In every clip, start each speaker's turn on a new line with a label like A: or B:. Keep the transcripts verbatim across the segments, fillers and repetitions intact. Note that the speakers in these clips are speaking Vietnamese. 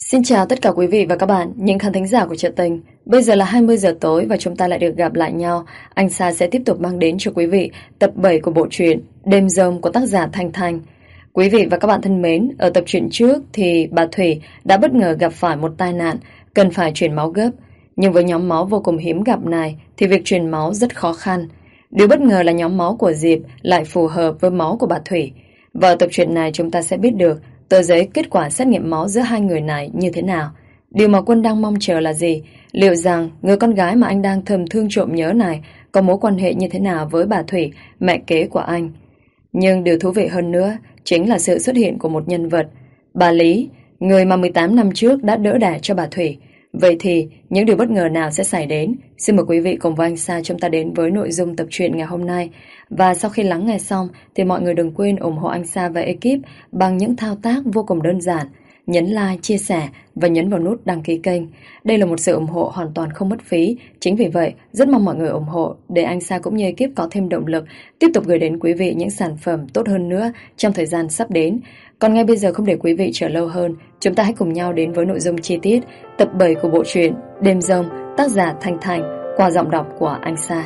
A: Xin chào tất cả quý vị và các bạn, những khán thính giả của Truyện Tình. Bây giờ là hai mươi giờ tối và chúng ta lại được gặp lại nhau. Anh Sa sẽ tiếp tục mang đến cho quý vị tập bảy của bộ truyện Đêm Giông của tác giả Thanh Thanh. Quý vị và các bạn thân mến, ở tập truyện trước thì bà Thủy đã bất ngờ gặp phải một tai nạn, cần phải truyền máu gấp. Nhưng với nhóm máu vô cùng hiếm gặp này thì việc truyền máu rất khó khăn. Điều bất ngờ là nhóm máu của Diệp lại phù hợp với máu của bà Thủy. Và ở tập truyện này chúng ta sẽ biết được tờ giấy kết quả xét nghiệm máu giữa hai người này như thế nào. Điều mà Quân đang mong chờ là gì? Liệu rằng người con gái mà anh đang thầm thương trộm nhớ này có mối quan hệ như thế nào với bà Thủy, mẹ kế của anh? Nhưng điều thú vị hơn nữa chính là sự xuất hiện của một nhân vật, bà Lý, người mà mười tám năm trước đã đỡ đẻ cho bà Thủy. Vậy thì những điều bất ngờ nào sẽ xảy đến? Xin mời quý vị cùng với anh Sa chúng ta đến với nội dung tập truyện ngày hôm nay. Và sau khi lắng nghe xong thì mọi người đừng quên ủng hộ anh Sa và ekip bằng những thao tác vô cùng đơn giản. Nhấn like, chia sẻ và nhấn vào nút đăng ký kênh. Đây là một sự ủng hộ hoàn toàn không mất phí. Chính vì vậy, rất mong mọi người ủng hộ để anh Sa cũng như ekip có thêm động lực tiếp tục gửi đến quý vị những sản phẩm tốt hơn nữa trong thời gian sắp đến. Còn ngay bây giờ không để quý vị chờ lâu hơn, chúng ta hãy cùng nhau đến với nội dung chi tiết tập bảy của bộ truyện Đêm Giông, tác giả Thanh Thanh, qua giọng đọc của anh Sa.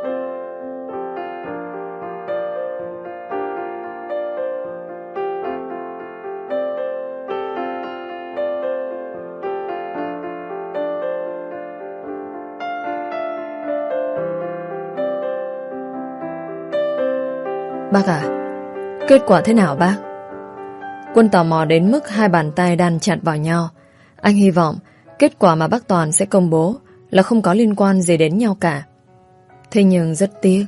B: Bác à, kết quả thế nào bác? Quân tò mò đến mức hai bàn tay đan chặt vào nhau. Anh hy vọng kết quả mà bác Toàn sẽ công bố là không có liên quan gì đến nhau cả. Thế nhưng rất tiếc,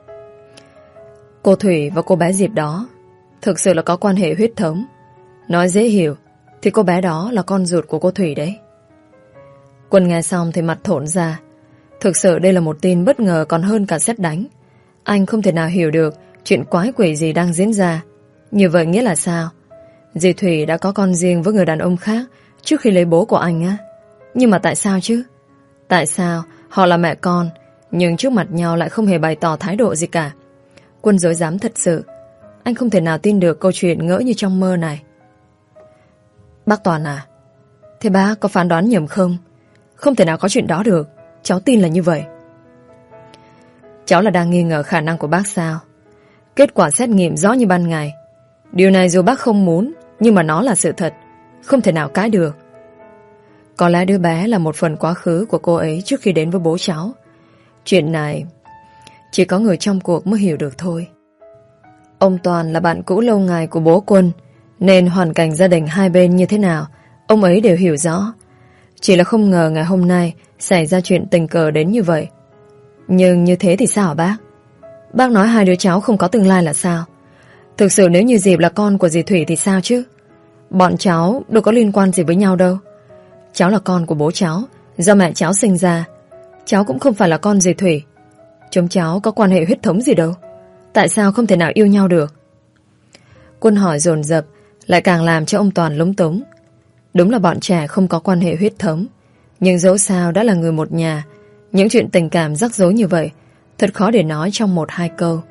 B: cô Thủy và cô bé Diệp đó thực sự là có quan hệ huyết thống. Nói dễ hiểu thì cô bé đó là con ruột của cô Thủy đấy. Quân nghe xong thì mặt thộn ra. Thực sự đây là một tin bất ngờ còn hơn cả sét đánh. Anh không thể nào hiểu được chuyện quái quỷ gì đang diễn ra. Như vậy nghĩa là sao? Dì Thủy đã có con riêng với người đàn ông khác trước khi lấy bố của anh á. Nhưng mà tại sao chứ? Tại sao họ là mẹ con nhưng trước mặt nhau lại không hề bày tỏ thái độ gì cả? Quân rối rắm thật sự. Anh không thể nào tin được câu chuyện ngỡ như trong mơ này. Bác Toàn à, thế bác có phán đoán nhầm không? Không thể nào có chuyện đó được. Cháu tin là như vậy. Cháu là đang nghi ngờ khả năng của bác sao? Kết quả xét nghiệm rõ như ban ngày. Điều này dù bác không muốn, nhưng mà nó là sự thật, không thể nào cãi được. Có lẽ đứa bé là một phần quá khứ của cô ấy trước khi đến với bố cháu. Chuyện này chỉ có người trong cuộc mới hiểu được thôi. Ông Toàn là bạn cũ lâu ngày của bố Quân, nên hoàn cảnh gia đình hai bên như thế nào ông ấy đều hiểu rõ. Chỉ là không ngờ ngày hôm nay xảy ra chuyện tình cờ đến như vậy. Nhưng như thế thì sao hả bác? Bác nói hai đứa cháu không có tương lai là sao? Thực sự nếu như Diệp là con của dì Thủy thì sao chứ? Bọn cháu đâu có liên quan gì với nhau đâu. Cháu là con của bố cháu, do mẹ cháu sinh ra. Cháu cũng không phải là con dì Thủy. Chúng cháu có quan hệ huyết thống gì đâu. Tại sao không thể nào yêu nhau được? Quân hỏi dồn dập lại càng làm cho ông Toàn lúng túng. Đúng là bọn trẻ không có quan hệ huyết thống, nhưng dẫu sao đã là người một nhà. Những chuyện tình cảm rắc rối như vậy thật khó để nói trong một hai câu.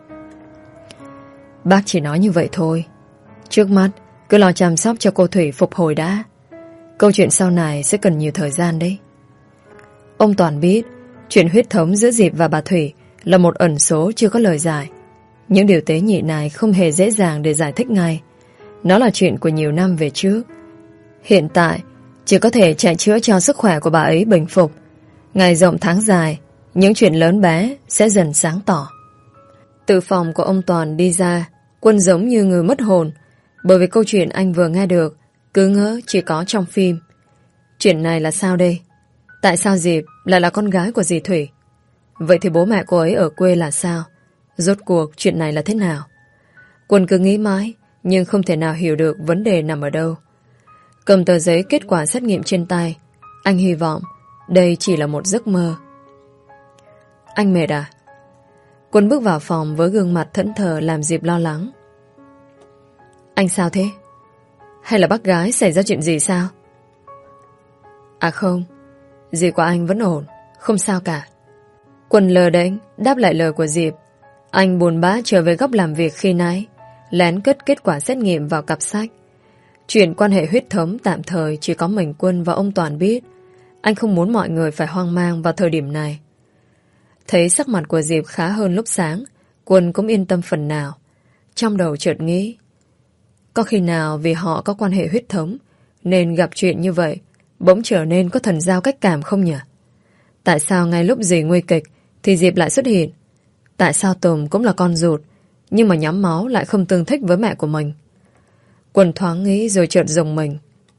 B: Bác chỉ nói như vậy thôi. Trước mắt cứ lo chăm sóc cho cô Thủy phục hồi đã. Câu chuyện sau này sẽ cần nhiều thời gian đấy. Ông Toàn biết chuyện huyết thống giữa Diệp và bà Thủy là một ẩn số chưa có lời giải. Những điều tế nhị này không hề dễ dàng để giải thích ngay. Nó là chuyện của nhiều năm về trước. Hiện tại chỉ có thể chạy chữa cho sức khỏe của bà ấy bình phục. Ngày rộng tháng dài, những chuyện lớn bé sẽ dần sáng tỏ. Từ phòng của ông Toàn đi ra, Quân giống như người mất hồn, bởi vì câu chuyện anh vừa nghe được cứ ngỡ chỉ có trong phim. Chuyện này là sao đây? Tại sao Diệp lại là con gái của dì Thủy? Vậy thì bố mẹ cô ấy ở quê là sao? Rốt cuộc chuyện này là thế nào? Quân cứ nghĩ mãi, nhưng không thể nào hiểu được vấn đề nằm ở đâu. Cầm tờ giấy kết quả xét nghiệm trên tay, anh hy vọng đây chỉ là một giấc mơ. Anh mệt à? Quân bước vào phòng với gương mặt thẫn thờ làm Diệp lo lắng. Anh sao thế? Hay là bác gái xảy ra chuyện gì sao? À không, dì của anh vẫn ổn, không sao cả. Quân lờ đánh đáp lại lời của Diệp. Anh buồn bã trở về góc làm việc khi nãy, lén cất kết quả xét nghiệm vào cặp sách. Chuyện quan hệ huyết thống tạm thời chỉ có mình Quân và ông Toàn biết. Anh không muốn mọi người phải hoang mang vào thời điểm này. Thấy sắc mặt của Diệp khá hơn lúc sáng, Quân cũng yên tâm phần nào. Trong đầu chợt nghĩ, có khi nào vì họ có quan hệ huyết thống nên gặp chuyện như vậy bỗng trở nên có thần giao cách cảm không nhỉ? Tại sao ngay lúc gì nguy kịch thì Diệp lại xuất hiện? Tại sao Tùng cũng là con ruột nhưng mà nhóm máu lại không tương thích với mẹ của mình? Quân thoáng nghĩ rồi chợt rùng mình.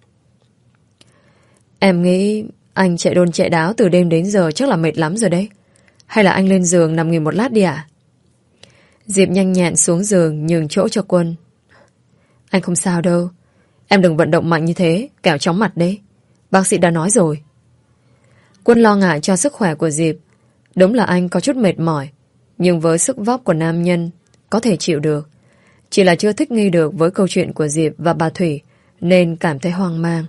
B: Em nghĩ anh chạy đôn chạy đáo từ đêm đến giờ chắc là mệt lắm rồi đấy. Hay là anh lên giường nằm nghỉ một lát đi ạ? Diệp nhanh nhẹn xuống giường nhường chỗ cho Quân. Anh không sao đâu. Em đừng vận động mạnh như thế, kẻo chóng mặt đấy. Bác sĩ đã nói rồi. Quân lo ngại cho sức khỏe của Diệp. Đúng là anh có chút mệt mỏi, nhưng với sức vóc của nam nhân có thể chịu được. Chỉ là chưa thích nghi được với câu chuyện của Diệp và bà Thủy nên cảm thấy hoang mang.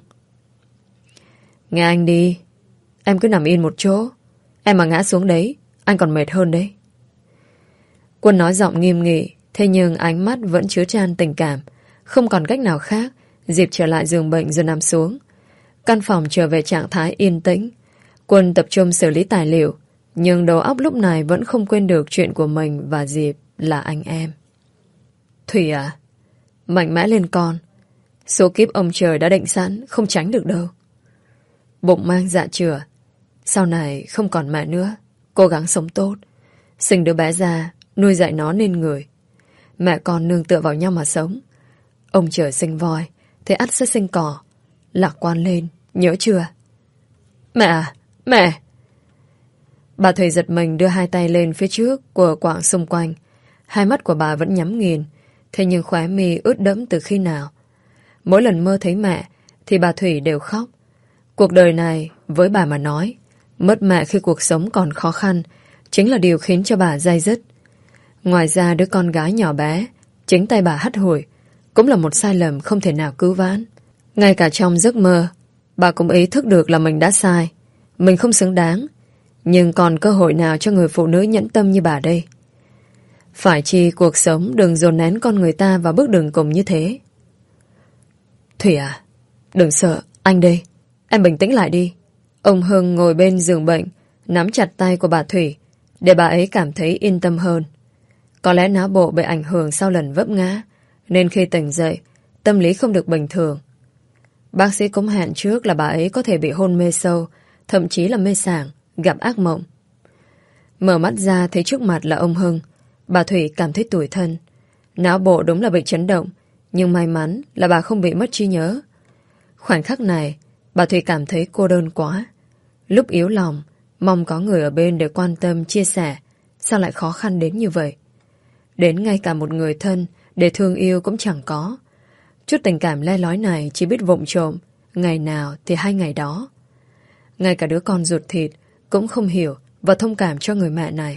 B: Nghe anh đi. Em cứ nằm yên một chỗ. Em mà ngã xuống đấy anh còn mệt hơn đấy. Quân nói giọng nghiêm nghị, thế nhưng ánh mắt vẫn chứa chan tình cảm. Không còn cách nào khác, Diệp trở lại giường bệnh rồi nằm xuống. Căn phòng trở về trạng thái yên tĩnh. Quân tập trung xử lý tài liệu, nhưng đầu óc lúc này vẫn không quên được chuyện của mình và Diệp là anh em. Thủy à, mạnh mẽ lên con. Số kiếp ông trời đã định sẵn, không tránh được đâu. Bụng mang dạ chửa, sau này không còn mẹ nữa, cố gắng sống tốt, sinh đứa bé ra, nuôi dạy nó nên người. Mẹ con nương tựa vào nhau mà sống. Ông trời sinh voi, thế ắt sẽ sinh cỏ. Lạc quan lên, nhớ chưa? Mẹ à, mẹ! Bà Thủy giật mình đưa hai tay lên phía trước của quảng xung quanh. Hai mắt của bà vẫn nhắm nghiền, thế nhưng khóe mi ướt đẫm từ khi nào. Mỗi lần mơ thấy mẹ thì bà Thủy đều khóc. Cuộc đời này với bà mà nói, mất mẹ khi cuộc sống còn khó khăn chính là điều khiến cho bà day dứt. Ngoài ra đứa con gái nhỏ bé chính tay bà hắt hủi cũng là một sai lầm không thể nào cứu vãn. Ngay cả trong giấc mơ, bà cũng ý thức được là mình đã sai, mình không xứng đáng. Nhưng còn cơ hội nào cho người phụ nữ nhẫn tâm như bà đây? Phải chi cuộc sống đừng dồn nén con người ta vào bước đường cùng như thế. Thủy à, đừng sợ, anh đây. Em bình tĩnh lại đi. Ông Hưng ngồi bên giường bệnh, nắm chặt tay của bà Thủy để bà ấy cảm thấy yên tâm hơn. Có lẽ não bộ bị ảnh hưởng sau lần vấp ngã, nên khi tỉnh dậy, tâm lý không được bình thường. Bác sĩ cũng hẹn trước là bà ấy có thể bị hôn mê sâu, thậm chí là mê sảng, gặp ác mộng. Mở mắt ra thấy trước mặt là ông Hưng, bà Thủy cảm thấy tủi thân. Não bộ đúng là bị chấn động, nhưng may mắn là bà không bị mất trí nhớ. Khoảnh khắc này, bà Thủy cảm thấy cô đơn quá. Lúc yếu lòng, mong có người ở bên để quan tâm, chia sẻ. Sao lại khó khăn đến như vậy? Đến ngay cả một người thân để thương yêu cũng chẳng có. Chút tình cảm le lói này chỉ biết vụng trộm, ngày nào thì hai ngày đó. Ngay cả đứa con ruột thịt cũng không hiểu và thông cảm cho người mẹ này.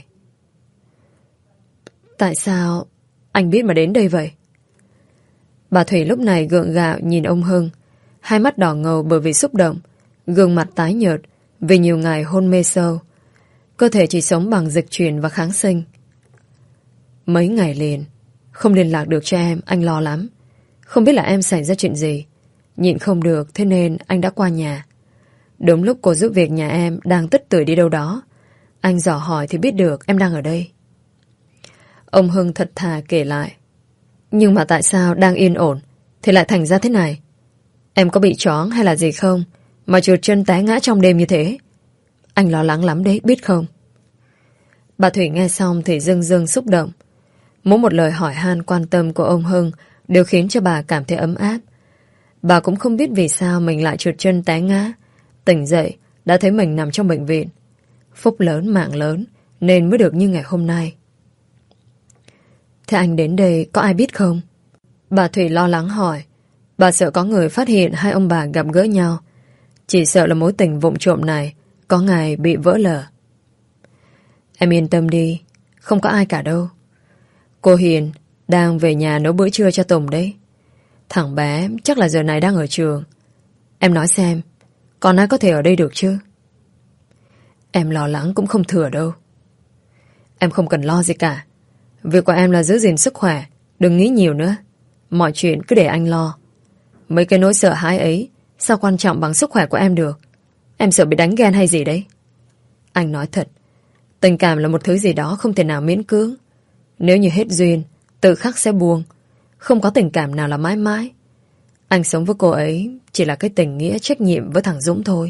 B: Tại sao anh biết mà đến đây vậy? Bà Thủy lúc này gượng gạo nhìn ông Hưng, hai mắt đỏ ngầu bởi vì xúc động, gương mặt tái nhợt vì nhiều ngày hôn mê sâu. Cơ thể chỉ sống bằng dịch chuyển và kháng sinh. Mấy ngày liền không liên lạc được cho em, anh lo lắm. Không biết là em xảy ra chuyện gì. Nhịn không được, thế nên anh đã qua nhà. Đúng lúc cô giúp việc nhà em đang tất tưởi đi đâu đó, anh dò hỏi thì biết được em đang ở đây. Ông Hưng thật thà kể lại. Nhưng mà tại sao đang yên ổn thì lại thành ra thế này? Em có bị choáng hay là gì không mà trượt chân té ngã trong đêm như thế? Anh lo lắng lắm đấy, biết không? Bà Thủy nghe xong thì rưng rưng xúc động. Mỗi một lời hỏi han quan tâm của ông Hưng đều khiến cho bà cảm thấy ấm áp. Bà cũng không biết vì sao mình lại trượt chân té ngã. Tỉnh dậy đã thấy mình nằm trong bệnh viện. Phúc lớn mạng lớn nên mới được như ngày hôm nay. Thế anh đến đây có ai biết không? Bà Thủy lo lắng hỏi. Bà sợ có người phát hiện hai ông bà gặp gỡ nhau. Chỉ sợ là mối tình vụng trộm này có ngày bị vỡ lở. Em yên tâm đi, không có ai cả đâu. Cô Hiền đang về nhà nấu bữa trưa cho Tùng đấy. Thằng bé chắc là giờ này đang ở trường. Em nói xem, còn ai có thể ở đây được chứ? Em lo lắng cũng không thừa đâu. Em không cần lo gì cả. Việc của em là giữ gìn sức khỏe, đừng nghĩ nhiều nữa. Mọi chuyện cứ để anh lo. Mấy cái nỗi sợ hãi ấy sao quan trọng bằng sức khỏe của em được? Em sợ bị đánh ghen hay gì đấy? Anh nói thật, tình cảm là một thứ gì đó không thể nào miễn cưỡng. Nếu như hết duyên, tự khắc sẽ buông. Không có tình cảm nào là mãi mãi. Anh sống với cô ấy chỉ là cái tình nghĩa trách nhiệm với thằng Dũng thôi.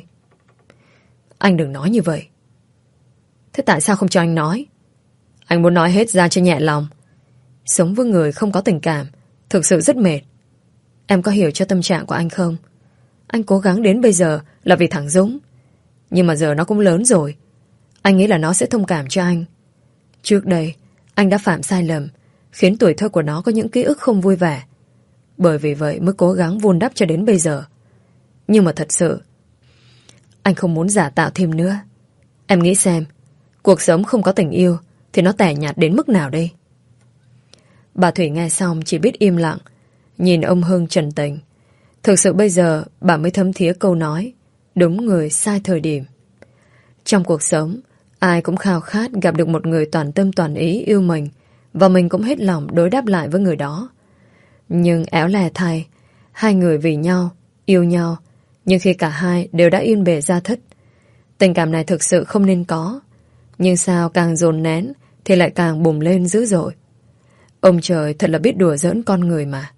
B: Anh đừng nói như vậy. Thế tại sao không cho anh nói? Anh muốn nói hết ra cho nhẹ lòng. Sống với người không có tình cảm thực sự rất mệt. Em có hiểu cho tâm trạng của anh không? Anh cố gắng đến bây giờ là vì thằng Dũng. Nhưng mà giờ nó cũng lớn rồi. Anh nghĩ là nó sẽ thông cảm cho anh. Trước đây anh đã phạm sai lầm, khiến tuổi thơ của nó có những ký ức không vui vẻ. Bởi vì vậy mới cố gắng vun đắp cho đến bây giờ. Nhưng mà thật sự anh không muốn giả tạo thêm nữa. Em nghĩ xem, cuộc sống không có tình yêu thì nó tẻ nhạt đến mức nào đây? Bà Thủy nghe xong chỉ biết im lặng, nhìn ông Hưng trần tình. Thực sự bây giờ bà mới thấm thía câu nói đúng người sai thời điểm. Trong cuộc sống, ai cũng khao khát gặp được một người toàn tâm toàn ý yêu mình, và mình cũng hết lòng đối đáp lại với người đó. Nhưng éo lè thay, hai người vì nhau, yêu nhau, nhưng khi cả hai đều đã yên bề gia thất, tình cảm này thực sự không nên có. Nhưng sao càng dồn nén thì lại càng bùng lên dữ dội. Ông trời thật là biết đùa giỡn con người mà.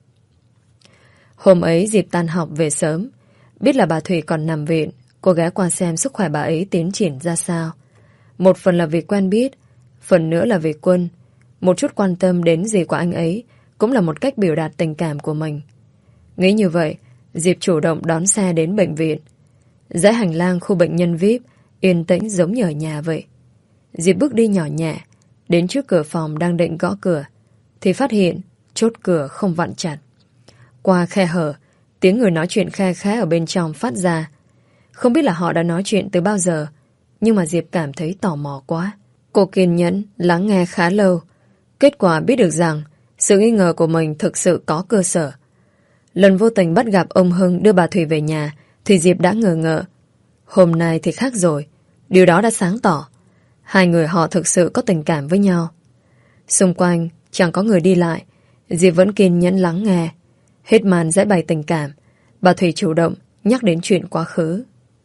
B: Hôm ấy dịp tan học về sớm, biết là bà Thủy còn nằm viện, cô ghé qua xem sức khỏe bà ấy tiến triển ra sao. Một phần là vì quen biết, phần nữa là vì Quân. Một chút quan tâm đến gì của anh ấy cũng là một cách biểu đạt tình cảm của mình. Nghĩ như vậy, Diệp chủ động đón xe đến bệnh viện. Dãy hành lang khu bệnh nhân vi ai pi yên tĩnh giống như ở nhà vậy. Diệp bước đi nhỏ nhẹ, đến trước cửa phòng đang định gõ cửa, thì phát hiện chốt cửa không vặn chặt. Qua khe hở, tiếng người nói chuyện khe khẽ ở bên trong phát ra. Không biết là họ đã nói chuyện từ bao giờ, nhưng mà Diệp cảm thấy tò mò quá. Cô kiên nhẫn lắng nghe khá lâu. Kết quả biết được rằng sự nghi ngờ của mình thực sự có cơ sở. Lần vô tình bắt gặp ông Hưng đưa bà Thủy về nhà thì Diệp đã ngờ ngợ. Hôm nay thì khác rồi. Điều đó đã sáng tỏ. Hai người họ thực sự có tình cảm với nhau. Xung quanh chẳng có người đi lại, Diệp vẫn kiên nhẫn lắng nghe. Hết màn giải bày tình cảm, bà Thủy chủ động nhắc đến chuyện quá khứ.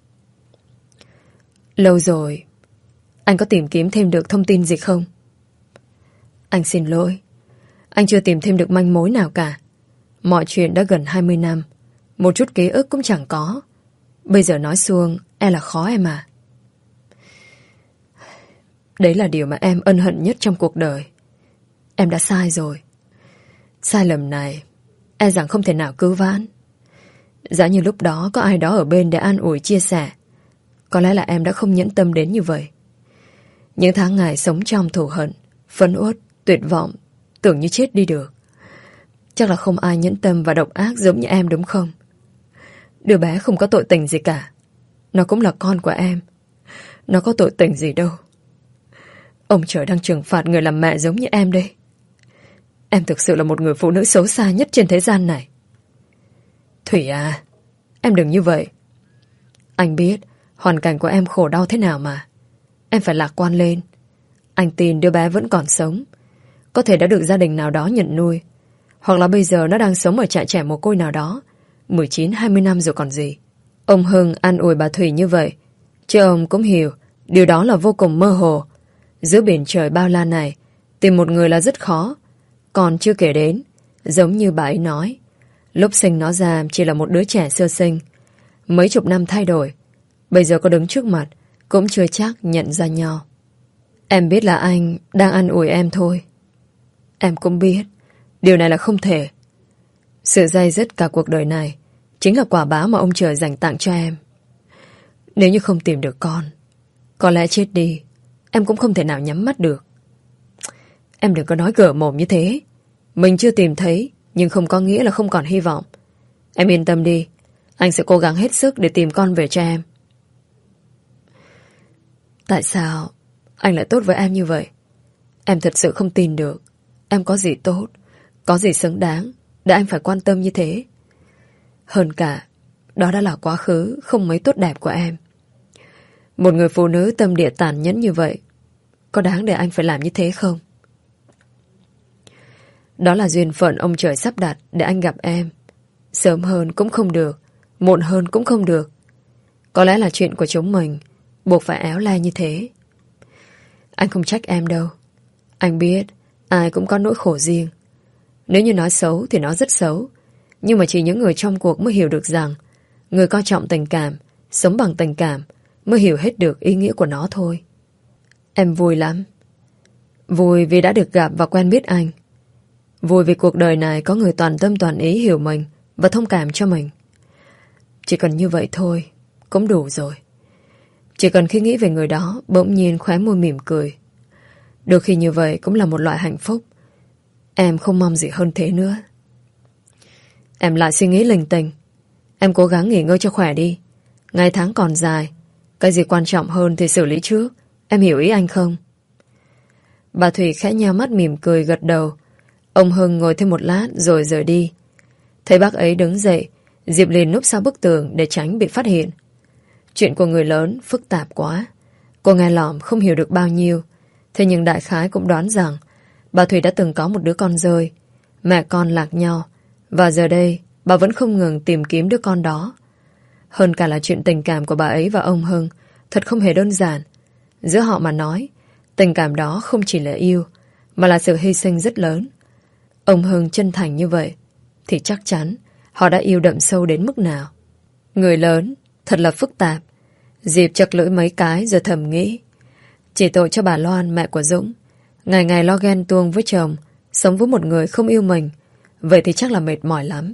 B: Lâu rồi, anh có tìm kiếm thêm được thông tin gì không? Anh xin lỗi, anh chưa tìm thêm được manh mối nào cả. Mọi chuyện đã gần hai mươi năm, một chút ký ức cũng chẳng có. Bây giờ nói xuông e là khó em à. Đấy là điều mà em ân hận nhất trong cuộc đời. Em đã sai rồi. Sai lầm này e rằng không thể nào cứu vãn. Giả như lúc đó có ai đó ở bên để an ủi chia sẻ, có lẽ là em đã không nhẫn tâm đến như vậy. Những tháng ngày sống trong thù hận, phẫn uất, tuyệt vọng, tưởng như chết đi được. Chắc là không ai nhẫn tâm và độc ác giống như em đúng không? Đứa bé không có tội tình gì cả. Nó cũng là con của em. Nó có tội tình gì đâu. Ông trời đang trừng phạt người làm mẹ giống như em đây. Em thực sự là một người phụ nữ xấu xa nhất trên thế gian này. Thủy à, em đừng như vậy. Anh biết hoàn cảnh của em khổ đau thế nào mà. Em phải lạc quan lên. Anh tin đứa bé vẫn còn sống. Có thể đã được gia đình nào đó nhận nuôi, hoặc là bây giờ nó đang sống ở trại trẻ mồ côi nào đó, mười chín hai mươi năm rồi còn gì. Ông Hưng an ủi bà Thủy như vậy, chứ ông cũng hiểu điều đó là vô cùng mơ hồ. Giữa biển trời bao la này, tìm một người là rất khó. Còn chưa kể đến, giống như bà ấy nói, lúc sinh nó ra chỉ là một đứa trẻ sơ sinh. Mấy chục năm thay đổi, bây giờ có đứng trước mặt cũng chưa chắc nhận ra nhau. Em biết là anh đang an ủi em thôi. Em cũng biết điều này là không thể. Sự day dứt cả cuộc đời này chính là quả báo mà ông trời dành tặng cho em. Nếu như không tìm được con, có lẽ chết đi em cũng không thể nào nhắm mắt được. Em đừng có nói gở mồm như thế. Mình chưa tìm thấy, nhưng không có nghĩa là không còn hy vọng. Em yên tâm đi, anh sẽ cố gắng hết sức để tìm con về cho em. Tại sao anh lại tốt với em như vậy? Em thật sự không tin được em có gì tốt, có gì xứng đáng để anh phải quan tâm như thế. Hơn cả, đó đã là quá khứ không mấy tốt đẹp của em. Một người phụ nữ tâm địa tàn nhẫn như vậy, có đáng để anh phải làm như thế không? Đó là duyên phận ông trời sắp đặt để anh gặp em. Sớm hơn cũng không được, muộn hơn cũng không được. Có lẽ là chuyện của chúng mình buộc phải éo le như thế. Anh không trách em đâu. Anh biết ai cũng có nỗi khổ riêng. Nếu như nói xấu thì nó rất xấu, nhưng mà chỉ những người trong cuộc mới hiểu được rằng người coi trọng tình cảm, sống bằng tình cảm mới hiểu hết được ý nghĩa của nó thôi. Em vui lắm. Vui vì đã được gặp và quen biết anh. Vui vì cuộc đời này có người toàn tâm toàn ý hiểu mình và thông cảm cho mình. Chỉ cần như vậy thôi cũng đủ rồi. Chỉ cần khi nghĩ về người đó bỗng nhiên khóe môi mỉm cười. Đôi khi như vậy cũng là một loại hạnh phúc. Em không mong gì hơn thế nữa. Em lại suy nghĩ linh tinh. Em cố gắng nghỉ ngơi cho khỏe đi. Ngày tháng còn dài. Cái gì quan trọng hơn thì xử lý trước. Em hiểu ý anh không? Bà Thủy khẽ nheo mắt mỉm cười gật đầu. Ông Hưng ngồi thêm một lát rồi rời đi. Thấy bác ấy đứng dậy, Diệp liền núp sau bức tường để tránh bị phát hiện. Chuyện của người lớn phức tạp quá. Cô nghe lỏm không hiểu được bao nhiêu. Thế nhưng đại khái cũng đoán rằng bà Thủy đã từng có một đứa con rơi. Mẹ con lạc nhau. Và giờ đây bà vẫn không ngừng tìm kiếm đứa con đó. Hơn cả là chuyện tình cảm của bà ấy và ông Hưng thật không hề đơn giản. Giữa họ mà nói, tình cảm đó không chỉ là yêu, mà là sự hy sinh rất lớn. Ông Hưng chân thành như vậy thì chắc chắn họ đã yêu đậm sâu đến mức nào. Người lớn thật là phức tạp. Diệp chật lưỡi mấy cái rồi thầm nghĩ, chỉ tội cho bà Loan, mẹ của Dũng, ngày ngày lo ghen tuông với chồng, sống với một người không yêu mình. Vậy thì chắc là mệt mỏi lắm.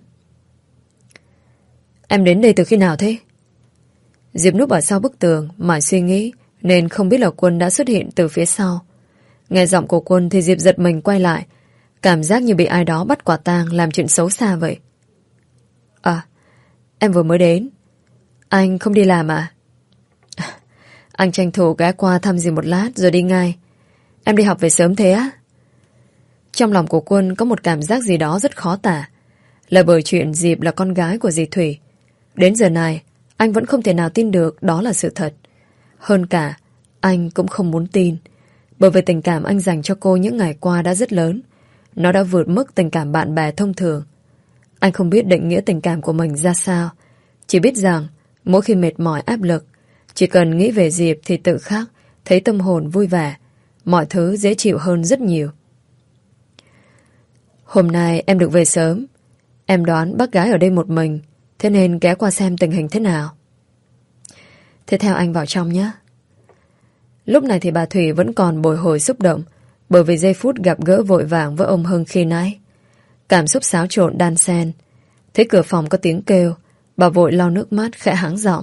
B: Em đến đây từ khi nào thế? Diệp núp ở sau bức tường mải suy nghĩ, nên không biết là Quân đã xuất hiện từ phía sau. Nghe giọng của Quân thì Diệp giật mình quay lại, cảm giác như bị ai đó bắt quả tang làm chuyện xấu xa vậy. À, em vừa mới đến. Anh không đi làm à? Anh tranh thủ ghé qua thăm dì một lát rồi đi ngay. Em đi học về sớm thế á? Trong lòng của Quân có một cảm giác gì đó rất khó tả. Là bởi chuyện Diệp là con gái của dì Thủy. Đến giờ này anh vẫn không thể nào tin được đó là sự thật. Hơn cả anh cũng không muốn tin. Bởi vì tình cảm anh dành cho cô những ngày qua đã rất lớn. Nó đã vượt mức tình cảm bạn bè thông thường. Anh không biết định nghĩa tình cảm của mình ra sao. Chỉ biết rằng mỗi khi mệt mỏi áp lực, chỉ cần nghĩ về Diệp thì tự khắc thấy tâm hồn vui vẻ, mọi thứ dễ chịu hơn rất nhiều. Hôm nay em được về sớm. Em đoán bác gái ở đây một mình, thế nên ghé qua xem tình hình thế nào. Thế theo anh vào trong nhé. Lúc này thì bà Thủy vẫn còn bồi hồi xúc động, bởi vì giây phút gặp gỡ vội vàng với ông Hưng khi nãy. Cảm xúc xáo trộn đan xen. Thấy cửa phòng có tiếng kêu, bà vội lau nước mắt khẽ hắng giọng.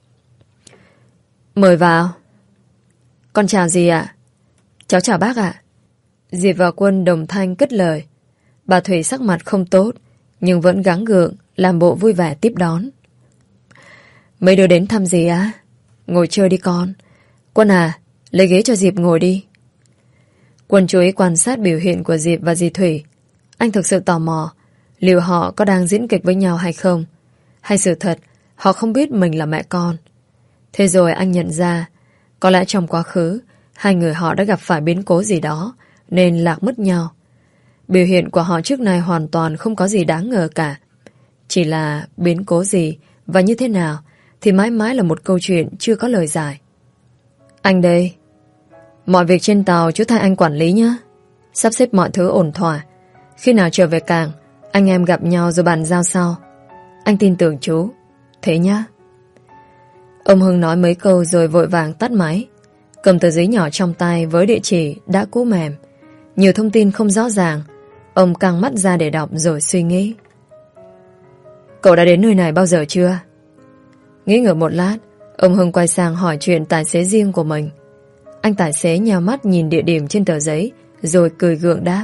B: Mời vào. Con chào dì ạ. Cháu chào bác ạ. Diệp và Quân đồng thanh cất lời. Bà Thủy sắc mặt không tốt, nhưng vẫn gắng gượng làm bộ vui vẻ tiếp đón. Mấy đứa đến thăm dì á? Ngồi chơi đi con. Quân à, lấy ghế cho Diệp ngồi đi. Quân chú ý quan sát biểu hiện của Diệp và dì Thủy. Anh thực sự tò mò liệu họ có đang diễn kịch với nhau hay không, hay sự thật họ không biết mình là mẹ con. Thế rồi anh nhận ra có lẽ trong quá khứ hai người họ đã gặp phải biến cố gì đó nên lạc mất nhau. Biểu hiện của họ trước nay hoàn toàn không có gì đáng ngờ cả. Chỉ là biến cố gì và như thế nào thì mãi mãi là một câu chuyện chưa có lời giải. Anh đây. Mọi việc trên tàu chú thay anh quản lý nhé. Sắp xếp mọi thứ ổn thỏa. Khi nào trở về cảng, anh em gặp nhau rồi bàn giao sau. Anh tin tưởng chú. Thế nhá. Ông Hưng nói mấy câu rồi vội vàng tắt máy. Cầm tờ giấy nhỏ trong tay với địa chỉ đã cũ mềm. Nhiều thông tin không rõ ràng. Ông căng mắt ra để đọc rồi suy nghĩ. Cậu đã đến nơi này bao giờ chưa? Nghĩ ngợi một lát, ông Hưng quay sang hỏi chuyện tài xế riêng của mình. Anh tài xế nheo mắt nhìn địa điểm trên tờ giấy rồi cười gượng đáp.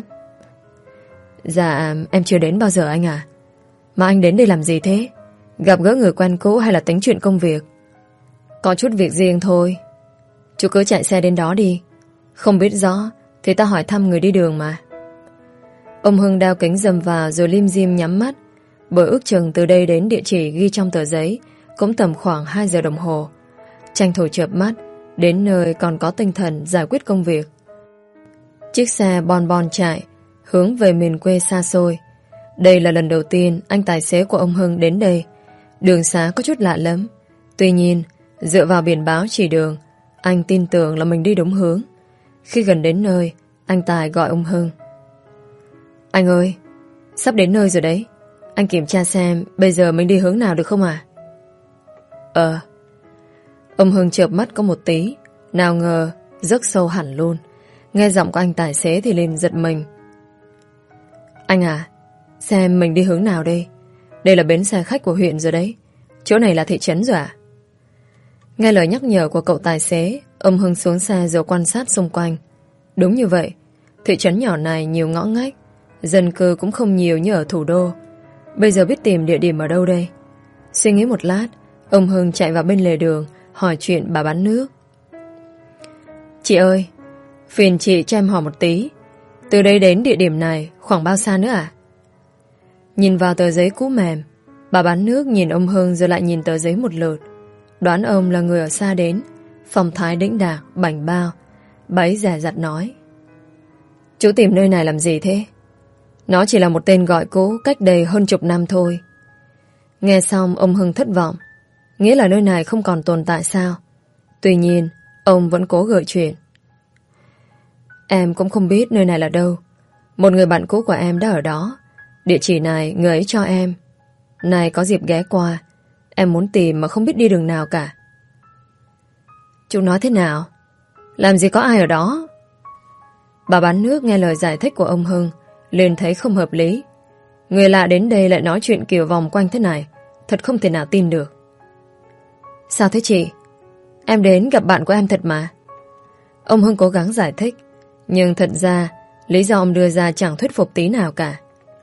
B: Dạ em chưa đến bao giờ anh à. Mà anh đến đây làm gì thế? Gặp gỡ người quen cũ hay là tính chuyện công việc? Có chút việc riêng thôi. Chú cứ chạy xe đến đó đi. Không biết rõ thì ta hỏi thăm người đi đường mà. Ông Hưng đeo kính râm vào rồi lim dim nhắm mắt. Bởi ước chừng từ đây đến địa chỉ ghi trong tờ giấy cũng tầm khoảng hai giờ đồng hồ. Tranh thủ chợp mắt đến nơi còn có tinh thần giải quyết công việc. Chiếc xe bon bon chạy hướng về miền quê xa xôi. Đây là lần đầu tiên anh tài xế của ông Hưng đến đây. Đường xá có chút lạ lắm. Tuy nhiên, dựa vào biển báo chỉ đường, anh tin tưởng là mình đi đúng hướng. Khi gần đến nơi, anh Tài gọi ông Hưng. Anh ơi, sắp đến nơi rồi đấy. Anh kiểm tra xem bây giờ mình đi hướng nào được không à? Ờ. Ông Hưng chợp mắt có một tí, nào ngờ rớt sâu hẳn luôn. Nghe giọng của anh tài xế thì liền giật mình. Anh à, xem mình đi hướng nào đây? Đây là bến xe khách của huyện rồi đấy. Chỗ này là thị trấn rồi à? Nghe lời nhắc nhở của cậu tài xế, ông Hưng xuống xe rồi quan sát xung quanh. Đúng như vậy, thị trấn nhỏ này nhiều ngõ ngách, dân cư cũng không nhiều như ở thủ đô. Bây giờ biết tìm địa điểm ở đâu đây? Suy nghĩ một lát, ông Hưng chạy vào bên lề đường, hỏi chuyện bà bán nước. Chị ơi, phiền chị cho em hỏi một tí. Từ đây đến địa điểm này khoảng bao xa nữa à? Nhìn vào tờ giấy cũ mềm, bà bán nước nhìn ông Hưng rồi lại nhìn tờ giấy một lượt. Đoán ông là người ở xa đến, phong thái đĩnh đạc, bảnh bao. Bà ấy dè dặt nói. Chú tìm nơi này làm gì thế? Nó chỉ là một tên gọi cũ cách đây hơn chục năm thôi. Nghe xong ông Hưng thất vọng. Nghĩa là nơi này không còn tồn tại sao? Tuy nhiên, ông vẫn cố gợi chuyện. Em cũng không biết nơi này là đâu. Một người bạn cũ của em đã ở đó. Địa chỉ này người ấy cho em. Này có dịp ghé qua, em muốn tìm mà không biết đi đường nào cả. Chú nói thế nào? Làm gì có ai ở đó? Bà bán nước nghe lời giải thích của ông Hưng liền thấy không hợp lý. Người lạ đến đây lại nói chuyện kiểu vòng quanh thế này, thật không thể nào tin được. Sao thế chị? Em đến gặp bạn của em thật mà. Ông Hưng cố gắng giải thích, nhưng thật ra lý do ông đưa ra chẳng thuyết phục tí nào cả.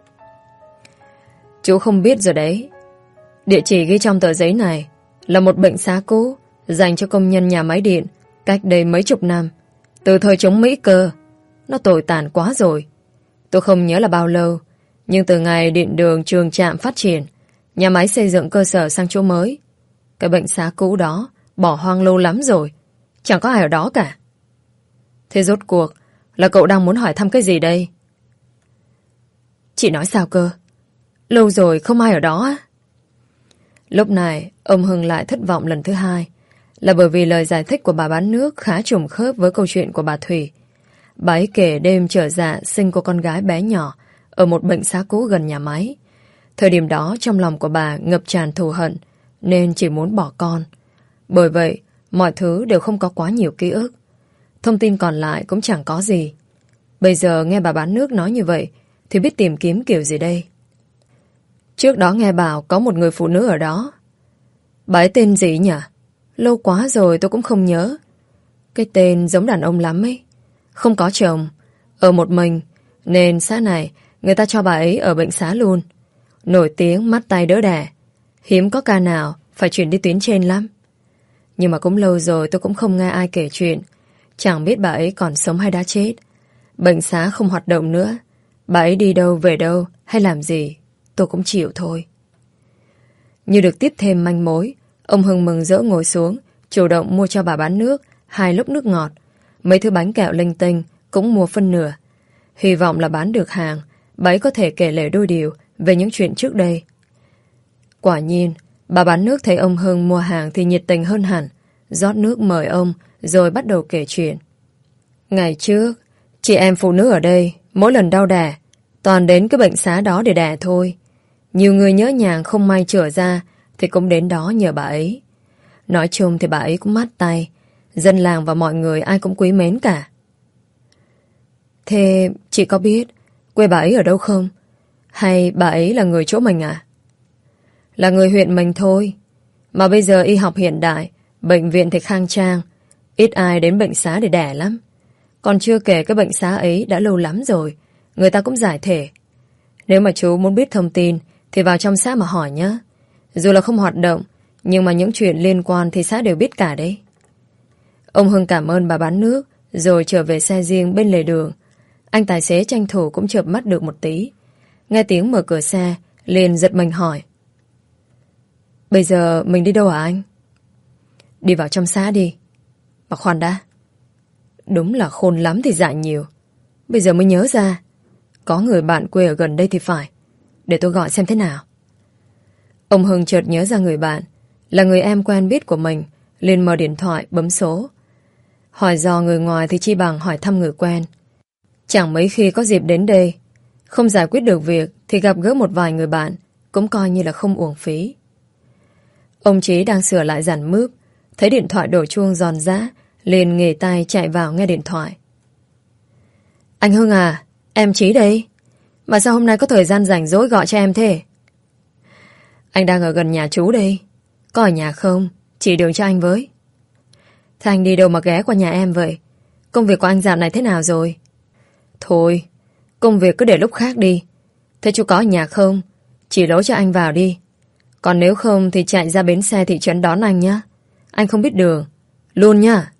B: Chú không biết rồi đấy. Địa chỉ ghi trong tờ giấy này là một bệnh xá cũ dành cho công nhân nhà máy điện cách đây mấy chục năm, từ thời chống Mỹ cơ. Nó tồi tàn quá rồi. Tôi không nhớ là bao lâu, nhưng từ ngày điện đường trường trạm phát triển, nhà máy xây dựng cơ sở sang chỗ mới, cái bệnh xá cũ đó bỏ hoang lâu lắm rồi, chẳng có ai ở đó cả. Thế rốt cuộc là cậu đang muốn hỏi thăm cái gì đây? Chị nói sao cơ? Lâu rồi không ai ở đó á? Lúc này ông Hưng lại thất vọng lần thứ hai, là bởi vì lời giải thích của bà bán nước khá trùng khớp với câu chuyện của bà Thủy. Bà ấy kể đêm trở dạ sinh cô con gái bé nhỏ ở một bệnh xá cũ gần nhà máy. Thời điểm đó trong lòng của bà ngập tràn thù hận, nên chỉ muốn bỏ con. Bởi vậy mọi thứ đều không có quá nhiều ký ức. Thông tin còn lại cũng chẳng có gì. Bây giờ nghe bà bán nước nói như vậy thì biết tìm kiếm kiểu gì đây? Trước đó nghe bảo có một người phụ nữ ở đó. Bà ấy tên gì nhỉ? Lâu quá rồi tôi cũng không nhớ. Cái tên giống đàn ông lắm ấy. Không có chồng, ở một mình, nên xã này người ta cho bà ấy ở bệnh xá luôn. Nổi tiếng mắt tay đỡ đẻ, hiếm có ca nào phải chuyển đi tuyến trên lắm. Nhưng mà cũng lâu rồi tôi cũng không nghe ai kể chuyện. Chẳng biết bà ấy còn sống hay đã chết. Bệnh xá không hoạt động nữa, bà ấy đi đâu về đâu hay làm gì tôi cũng chịu thôi. Như được tiếp thêm manh mối, ông Hưng mừng rỡ ngồi xuống, chủ động mua cho bà bán nước hai lốc nước ngọt, mấy thứ bánh kẹo linh tinh cũng mua phân nửa. Hy vọng là bán được hàng, bà ấy có thể kể lể đôi điều về những chuyện trước đây. Quả nhiên, bà bán nước thấy ông Hưng mua hàng thì nhiệt tình hơn hẳn, rót nước mời ông rồi bắt đầu kể chuyện. Ngày trước, chị em phụ nữ ở đây mỗi lần đau đẻ toàn đến cái bệnh xá đó để đẻ thôi. Nhiều người nhớ nhàng không may chữa ra thì cũng đến đó nhờ bà ấy. Nói chung thì bà ấy cũng mát tay, dân làng và mọi người ai cũng quý mến cả. Thế chị có biết quê bà ấy ở đâu không? Hay bà ấy là người chỗ mình à? Là người huyện mình thôi. Mà bây giờ y học hiện đại, bệnh viện thì khang trang, ít ai đến bệnh xá để đẻ lắm. Còn chưa kể cái bệnh xá ấy đã lâu lắm rồi, người ta cũng giải thể. Nếu mà chú muốn biết thông tin thì vào trong xã mà hỏi nhé. Dù là không hoạt động, nhưng mà những chuyện liên quan thì xã đều biết cả đấy. Ông Hưng cảm ơn bà bán nước rồi trở về xe riêng bên lề đường. Anh tài xế tranh thủ cũng chợp mắt được một tí. Nghe tiếng mở cửa xe liền giật mình hỏi. Bây giờ mình đi đâu hả anh? Đi vào trong xã đi. Mà khoan đã. Đúng là khôn lắm thì dại nhiều. Bây giờ mới nhớ ra có người bạn quê ở gần đây thì phải. Để tôi gọi xem thế nào. Ông Hưng chợt nhớ ra người bạn, là người em quen biết của mình, liền mở điện thoại bấm số. Hỏi dò người ngoài thì chi bằng hỏi thăm người quen. Chẳng mấy khi có dịp đến đây, không giải quyết được việc thì gặp gỡ một vài người bạn, cũng coi như là không uổng phí. Ông Chí đang sửa lại dàn mướp, thấy điện thoại đổ chuông giòn giã, liền nghề tay chạy vào nghe điện thoại. Anh Hưng à, em Chí đây. Mà sao hôm nay có thời gian rảnh rỗi gọi cho em thế? Anh đang ở gần nhà chú đây. Có ở nhà không? Chỉ đường cho anh với. Thế anh đi đâu mà ghé qua nhà em vậy? Công việc của anh dạo này thế nào rồi? Thôi, công việc cứ để lúc khác đi. Thế chú có ở nhà không? Chỉ lối cho anh vào đi. Còn nếu không thì chạy ra bến xe thị trấn đón anh nhé. Anh không biết đường. Luôn nhá.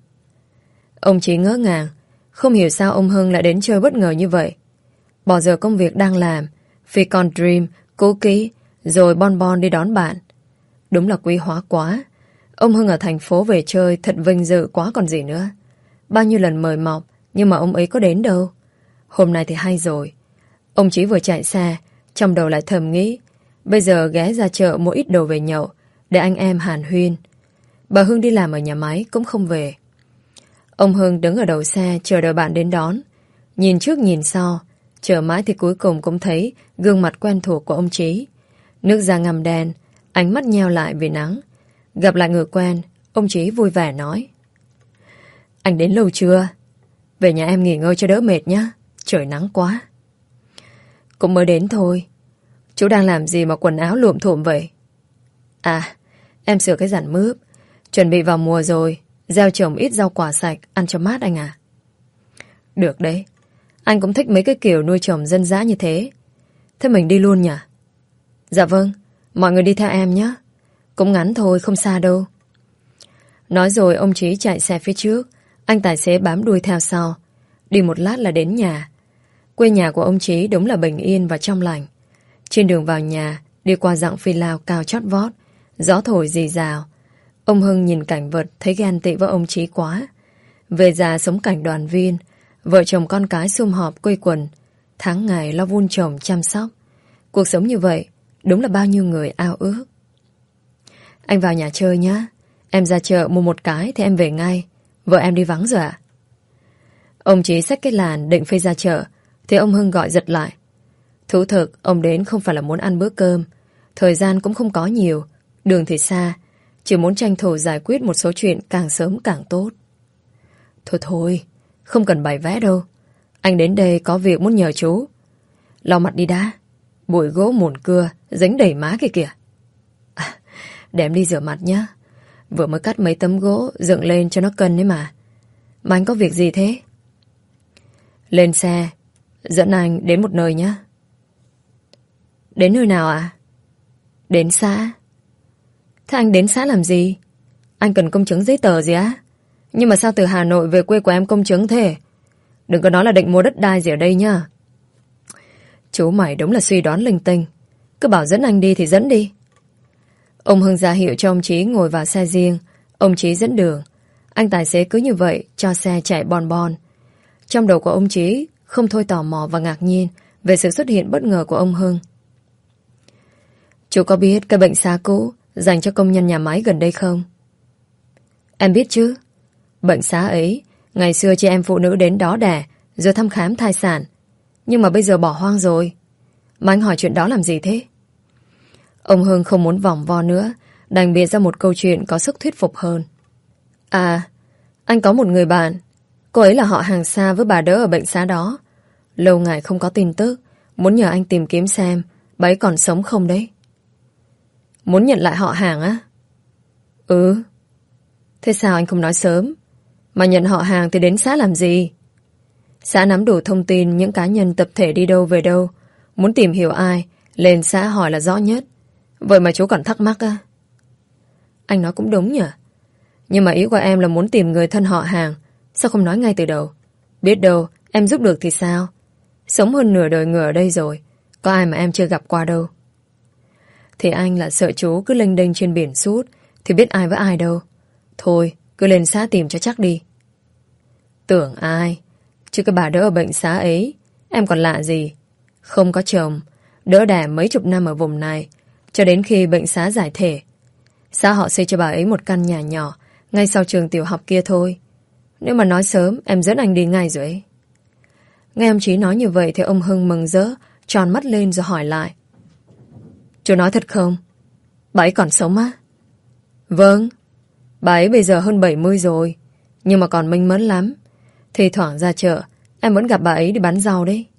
B: Ông Chí ngỡ ngàng, không hiểu sao ông Hưng lại đến chơi bất ngờ như vậy. Bỏ giờ công việc đang làm, vì còn Dream, cố ký, rồi bon bon đi đón bạn. Đúng là quý hóa quá. Ông Hưng ở thành phố về chơi thật vinh dự quá còn gì nữa. Bao nhiêu lần mời mọc, nhưng mà ông ấy có đến đâu. Hôm nay thì hay rồi. Ông Chí vừa chạy xe, trong đầu lại thầm nghĩ, bây giờ ghé ra chợ mua ít đồ về nhậu, để anh em hàn huyên. Bà Hương đi làm ở nhà máy cũng không về. Ông Hưng đứng ở đầu xe chờ đợi bạn đến đón. Nhìn trước nhìn sau, chờ mãi thì cuối cùng cũng thấy gương mặt quen thuộc của ông Chí. Nước da ngăm đen, ánh mắt nheo lại vì nắng. Gặp lại người quen, ông Chí vui vẻ nói. Anh đến lâu chưa? Về nhà em nghỉ ngơi cho đỡ mệt nhá. Trời nắng quá. Cũng mới đến thôi. Chú đang làm gì mà quần áo lụm thụm vậy? À, em sửa cái dàn mướp. Chuẩn bị vào mùa rồi, gieo trồng ít rau quả sạch, ăn cho mát anh à. Được đấy. Anh cũng thích mấy cái kiểu nuôi trồng dân dã như thế. Thế mình đi luôn nhỉ? Dạ vâng, mọi người đi theo em nhé. Cũng ngắn thôi, không xa đâu. Nói rồi ông Chí chạy xe phía trước, anh tài xế bám đuôi theo sau. Đi một lát là đến nhà. Quê nhà của ông Chí đúng là bình yên và trong lành. Trên đường vào nhà, đi qua dặng phi lao cao chót vót, gió thổi rì rào. Ông Hưng nhìn cảnh vật thấy ghen tị với ông Chí quá. Về già sống cảnh đoàn viên, vợ chồng con cái sum họp quây quần, tháng ngày lo vun trồng chăm sóc. Cuộc sống như vậy đúng là bao nhiêu người ao ước. Anh vào nhà chơi nhá. Em ra chợ mua một cái thì em về ngay. Vợ em đi vắng rồi ạ. Ông Chí xách cái làn định phi ra chợ thì ông Hưng gọi giật lại. Thú thực ông đến không phải là muốn ăn bữa cơm. Thời gian cũng không có nhiều, đường thì xa, chỉ muốn tranh thủ giải quyết một số chuyện càng sớm càng tốt. Thôi thôi, không cần bày vẽ đâu. Anh đến đây có việc muốn nhờ chú. Lau mặt đi đã. Bụi gỗ mùn cưa dính đầy má kìa kìa. À, để em đi rửa mặt nhá. Vừa mới cắt mấy tấm gỗ dựng lên cho nó cân ấy mà. Mà anh có việc gì thế? Lên xe, dẫn anh đến một nơi nhá. Đến nơi nào ạ? À? Đến xã. Thế anh đến xã làm gì? Anh cần công chứng giấy tờ gì á? Nhưng mà sao từ Hà Nội về quê của em công chứng thế? Đừng có nói là định mua đất đai gì ở đây nhá. Chú mày đúng là suy đoán linh tinh. Cứ bảo dẫn anh đi thì dẫn đi. Ông Hưng ra hiệu cho ông Chí ngồi vào xe riêng. Ông Chí dẫn đường. Anh tài xế cứ như vậy cho xe chạy bon bon. Trong đầu của ông Chí không thôi tò mò và ngạc nhiên về sự xuất hiện bất ngờ của ông Hưng. Chú có biết cái bệnh xá cũ dành cho công nhân nhà máy gần đây không? Em biết chứ. Bệnh xá ấy ngày xưa chị em phụ nữ đến đó đẻ rồi thăm khám thai sản. Nhưng mà bây giờ bỏ hoang rồi. Mà anh hỏi chuyện đó làm gì thế? Ông Hưng không muốn vòng vo nữa, đành bịa ra một câu chuyện có sức thuyết phục hơn. À, anh có một người bạn. Cô ấy là họ hàng xa với bà đỡ ở bệnh xá đó. Lâu ngày không có tin tức, muốn nhờ anh tìm kiếm xem bà ấy còn sống không đấy. Muốn nhận lại họ hàng á? Ừ. Thế sao anh không nói sớm? Mà nhận họ hàng thì đến xã làm gì? Xã nắm đủ thông tin những cá nhân tập thể đi đâu về đâu. Muốn tìm hiểu ai, lên xã hỏi là rõ nhất. Vậy mà chú còn thắc mắc á? Anh nói cũng đúng nhỉ. Nhưng mà ý của em là muốn tìm người thân họ hàng. Sao không nói ngay từ đầu? Biết đâu em giúp được thì sao? Sống hơn nửa đời người ở đây rồi, có ai mà em chưa gặp qua đâu. Thì anh là sợ chú cứ lênh đênh trên biển suốt thì biết ai với ai đâu. Thôi cứ lên xã tìm cho chắc đi. Tưởng ai? Chứ cái bà đỡ ở bệnh xá ấy em còn lạ gì? Không có chồng, đỡ đẻ mấy chục năm ở vùng này, cho đến khi bệnh xá giải thể. Xã họ xây cho bà ấy một căn nhà nhỏ ngay sau trường tiểu học kia thôi. Nếu mà nói sớm, em dẫn anh đi ngay rồi ấy. Nghe ông Chí nói như vậy thì ông Hưng mừng rỡ, tròn mắt lên rồi hỏi lại. Chú nói thật không? Bà ấy còn sống á? Vâng, bà ấy bây giờ hơn bảy mươi rồi, nhưng mà còn minh mẫn lắm. Thì thoảng ra chợ, em vẫn gặp bà ấy đi bán rau đấy.